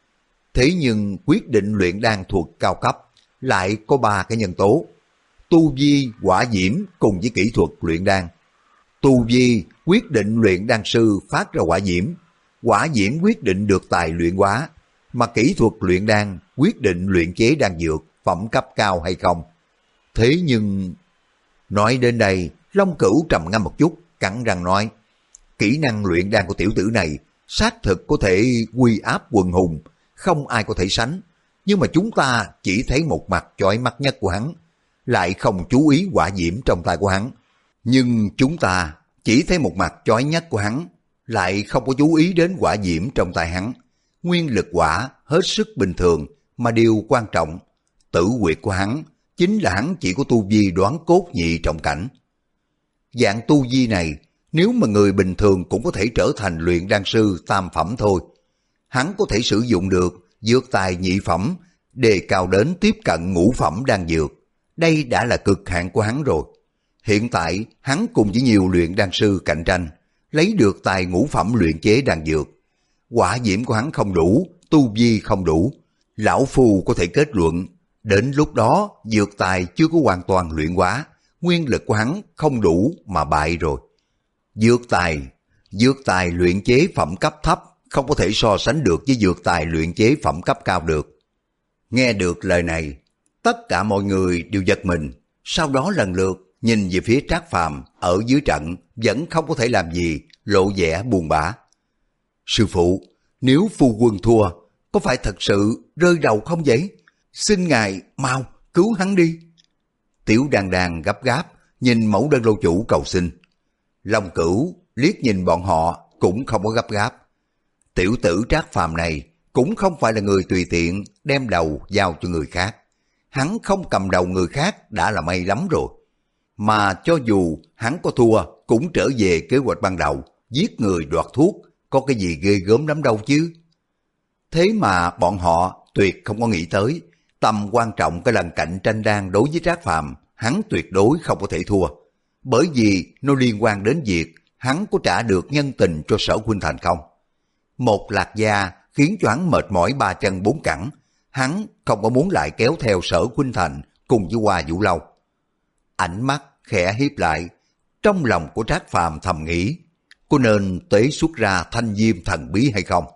S1: Thế nhưng quyết định luyện đan thuật cao cấp lại có ba cái nhân tố: tu vi, hỏa diễm cùng với kỹ thuật luyện đan. Tu vi quyết định luyện đan sư phát ra hỏa diễm, hỏa diễm quyết định được tài luyện hóa, mà kỹ thuật luyện đan quyết định luyện chế đan dược phẩm cấp cao hay không. Thế nhưng... Nói đến đây, Long Cửu trầm ngâm một chút, cắn răng nói, kỹ năng luyện đan của tiểu tử này xác thực có thể uy áp quần hùng, không ai có thể sánh. Nhưng mà chúng ta chỉ thấy một mặt chói mắt nhất của hắn, lại không chú ý hỏa diễm trong tay của hắn. Nhưng chúng ta chỉ thấy một mặt chói nhất của hắn, lại không có chú ý đến hỏa diễm trong tay hắn. Nguyên lực hỏa hết sức bình thường, mà điều quan trọng, Tử Quyệt của hắn chính là hắn chỉ có tu vi đoán cốt nhị trọng cảnh. Dạng tu vi này, nếu mà người bình thường cũng có thể trở thành luyện đan sư tam phẩm thôi. Hắn có thể sử dụng được dược tài nhị phẩm, đề cao đến tiếp cận ngũ phẩm đan dược. Đây đã là cực hạn của hắn rồi. Hiện tại, hắn cùng với nhiều luyện đan sư cạnh tranh, lấy được tài ngũ phẩm luyện chế đan dược. Hỏa diễm của hắn không đủ, tu vi không đủ. Lão Phu có thể kết luận, đến lúc đó dược tài chưa có hoàn toàn luyện hóa, nguyên lực của hắn không đủ mà bại rồi. Dược tài, dược tài luyện chế phẩm cấp thấp không có thể so sánh được với dược tài luyện chế phẩm cấp cao được. Nghe được lời này, tất cả mọi người đều giật mình, sau đó lần lượt nhìn về phía Trác Phàm ở dưới trận vẫn không có thể làm gì, lộ vẻ buồn bã. Sư phụ, nếu phu quân thua, có phải thật sự rơi đầu không vậy? Xin ngài mau cứu hắn đi. Tiểu Đan Đan gấp gáp nhìn Mẫu Đơn lâu chủ cầu xin. Long Cửu liếc nhìn bọn họ cũng không có gấp gáp. Tiểu tử Trác Phàm này cũng không phải là người tùy tiện đem đầu giao cho người khác. Hắn không cầm đầu người khác đã là may lắm rồi. Mà cho dù hắn có thua cũng trở về kế hoạch ban đầu, giết người đoạt thuốc, có cái gì ghê gớm lắm đâu chứ. Thế mà bọn họ tuyệt không có nghĩ tới, tầm quan trọng cái lần cạnh tranh đan đối với Trác Phàm, hắn tuyệt đối không có thể thua. Bởi vì nó liên quan đến việc hắn có trả được nhân tình cho Sở Khuynh Thành không. Một lạc gia khiến cho hắn mệt mỏi ba chân bốn cẳng, hắn không có muốn lại kéo theo Sở Khuynh Thành cùng với Hoa Vũ Lâu. Ánh mắt khẽ hiếp lại, trong lòng của Trác Phàm thầm nghĩ, có nên tế xuất ra thanh diêm thần bí hay không?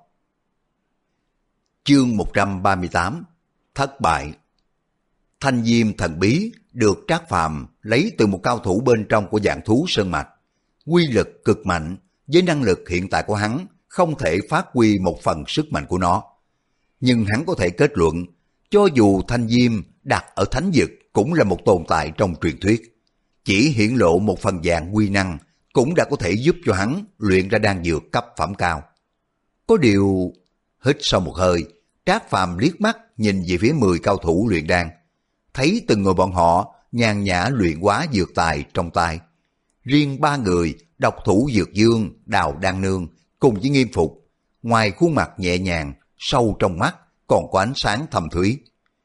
S1: Chương một trăm ba mươi tám, thất bại. Thanh diêm thần bí được Trác Phàm lấy từ một cao thủ bên trong của dạng thú sơn mạch. Quy lực cực mạnh, với năng lực hiện tại của hắn không thể phát huy một phần sức mạnh của nó. Nhưng hắn có thể kết luận, cho dù thanh diêm đặt ở thánh vực cũng là một tồn tại trong truyền thuyết. Chỉ hiển lộ một phần dạng quy năng cũng đã có thể giúp cho hắn luyện ra đan dược cấp phẩm cao. Có điều, hít sau một hơi, Trác Phàm liếc mắt nhìn về phía mười cao thủ luyện đan, thấy từng người bọn họ nhàn nhã luyện hóa dược tài trong tay. Riêng ba người, độc thủ Dược Dương, Đào Đan Nương cùng với nghiêm phục, ngoài khuôn mặt nhẹ nhàng, sâu trong mắt còn có ánh sáng thâm thúy.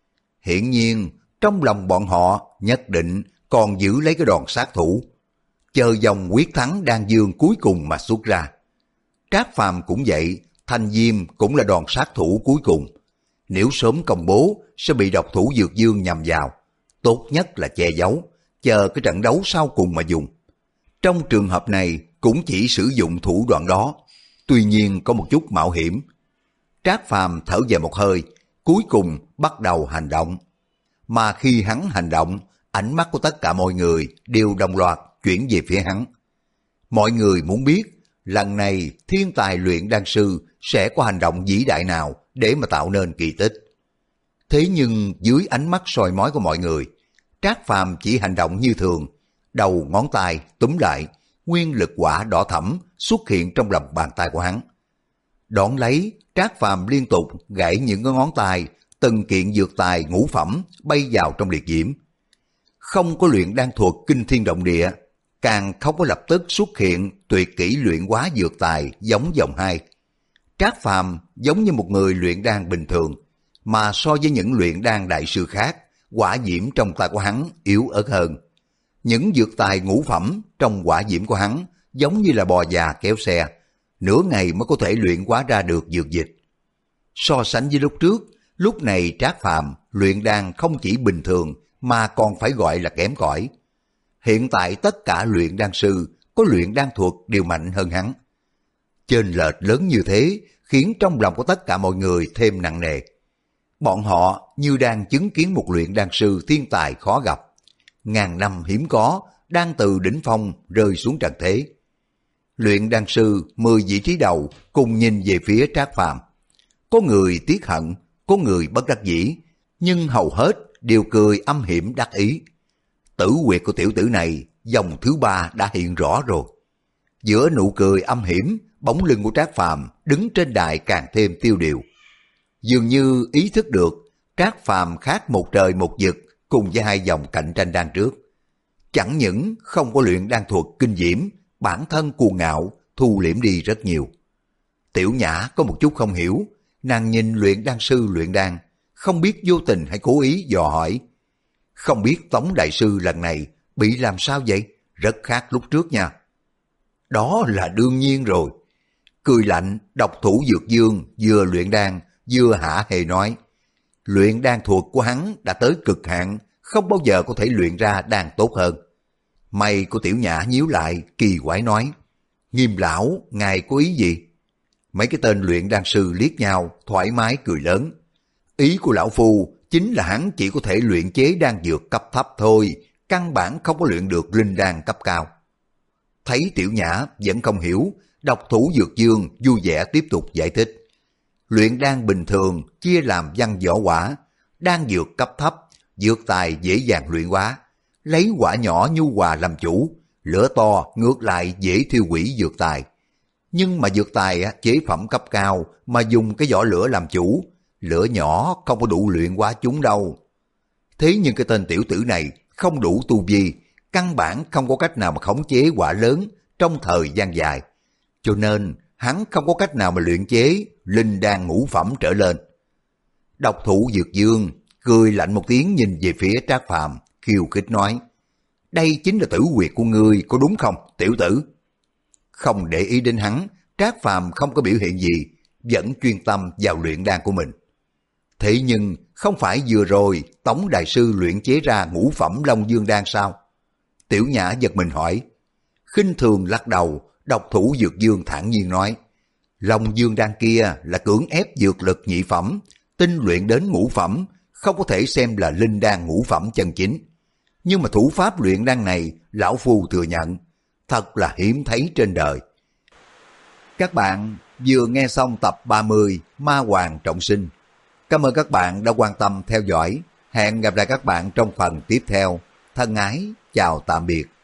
S1: Hiển nhiên, trong lòng bọn họ nhất định còn giữ lấy cái đòn sát thủ, chờ dòng quyết thắng đan dương cuối cùng mà xuất ra. Trác Phàm cũng vậy, Thanh Diêm cũng là đòn sát thủ cuối cùng. Nếu sớm công bố sẽ bị độc thủ Dược Dương nhằm vào, tốt nhất là che giấu, chờ cái trận đấu sau cùng mà dùng. Trong trường hợp này cũng chỉ sử dụng thủ đoạn đó, tuy nhiên có một chút mạo hiểm. Trác Phàm thở dài một hơi, cuối cùng bắt đầu hành động. Mà khi hắn hành động, ánh mắt của tất cả mọi người đều đồng loạt chuyển về phía hắn. Mọi người muốn biết, lần này thiên tài luyện đan sư sẽ có hành động vĩ đại nào để mà tạo nên kỳ tích. Thế nhưng dưới ánh mắt soi mói của mọi người, Trác Phàm chỉ hành động như thường, đầu ngón tay túm lại, nguyên lực quả đỏ thẫm xuất hiện trong lòng bàn tay của hắn. Đón lấy, Trác Phàm liên tục gãy những cái ngón tay, từng kiện dược tài ngũ phẩm bay vào trong liệt diễm. Không có luyện đan thuật kinh thiên động địa, càng không có lập tức xuất hiện tuyệt kỹ luyện hóa dược tài giống vòng hai. Trác Phàm giống như một người luyện đan bình thường, mà so với những luyện đan đại sư khác, hỏa diễm trong tay của hắn yếu ớt hơn. Những dược tài ngũ phẩm trong hỏa diễm của hắn giống như là bò già kéo xe, nửa ngày mới có thể luyện hóa ra được dược dịch. So sánh với lúc trước, lúc này Trác Phàm luyện đan không chỉ bình thường mà còn phải gọi là kém cỏi. Hiện tại tất cả luyện đan sư có luyện đan thuật đều mạnh hơn hắn. Chênh lệch lớn như thế khiến trong lòng của tất cả mọi người thêm nặng nề. Bọn họ như đang chứng kiến một luyện đan sư thiên tài khó gặp, ngàn năm hiếm có, đang từ đỉnh phong rơi xuống trần thế. Luyện đan sư mười vị trí đầu cùng nhìn về phía Trác Phàm. Có người tiếc hận, có người bất đắc dĩ, nhưng hầu hết đều cười âm hiểm đắc ý. Tử huyệt của tiểu tử này dòng thứ ba đã hiện rõ rồi. Giữa nụ cười âm hiểm, bóng lưng của Trác Phàm đứng trên đài càng thêm tiêu điều. Dường như ý thức được Trác Phàm khác một trời một vực cùng với hai dòng cạnh tranh đan trước. Chẳng những không có luyện đan thuật kinh diễm, bản thân cuồng ngạo thu liễm đi rất nhiều. Tiểu Nhã có một chút không hiểu, nàng nhìn luyện đan sư luyện đan, không biết vô tình hay cố ý dò hỏi. Không biết Tống đại sư lần này bị làm sao vậy? Rất khác lúc trước nha. Đó là đương nhiên rồi. Cười lạnh, độc thủ Dược Dương vừa luyện đan vừa hả hề nói. Luyện đan thuật của hắn đã tới cực hạn, không bao giờ có thể luyện ra đan tốt hơn. Mày của Tiểu Nhã nhíu lại, kỳ quái nói. Nghiêm lão, ngài có ý gì? Mấy cái tên luyện đan sư liếc nhau, thoải mái cười lớn. Ý của lão phu chính là hắn chỉ có thể luyện chế đan dược cấp thấp thôi, căn bản không có luyện được linh đan cấp cao. Thấy Tiểu Nhã vẫn không hiểu, độc thủ Dược Dương vui vẻ tiếp tục giải thích. Luyện đan bình thường chia làm văn võ hỏa, đan dược cấp thấp, dược tài dễ dàng luyện hóa, lấy quả nhỏ nhu hòa làm chủ, lửa to ngược lại dễ thiêu hủy dược tài. Nhưng mà dược tài chế phẩm cấp cao mà dùng cái vỏ lửa làm chủ, lửa nhỏ không có đủ luyện hóa chúng đâu. Thế nhưng cái tên tiểu tử này không đủ tu vi, căn bản không có cách nào mà khống chế quả lớn trong thời gian dài, cho nên hắn không có cách nào mà luyện chế linh đan ngũ phẩm trở lên. Độc thủ Dược Dương cười lạnh một tiếng nhìn về phía Trác Phàm, khiêu khích nói, đây chính là tử huyệt của ngươi, có đúng không, tiểu tử? Không để ý đến hắn, Trác Phàm không có biểu hiện gì, vẫn chuyên tâm vào luyện đan của mình. Thế nhưng không phải vừa rồi Tống đại sư luyện chế ra ngũ phẩm Long Dương đan sao? Tiểu Nhã giật mình hỏi. Khinh thường lắc đầu, độc thủ Dược Dương thản nhiên nói, Long Dương đan kia là cưỡng ép dược lực nhị phẩm, tinh luyện đến ngũ phẩm, không có thể xem là linh đan ngũ phẩm chân chính. Nhưng mà thủ pháp luyện đan này, lão phu thừa nhận, thật là hiếm thấy trên đời. Các bạn vừa nghe xong tập ba mươi Ma Hoàng Trọng Sinh. Cảm ơn các bạn đã quan tâm theo dõi. Hẹn gặp lại các bạn trong phần tiếp theo. Thân ái, chào tạm biệt.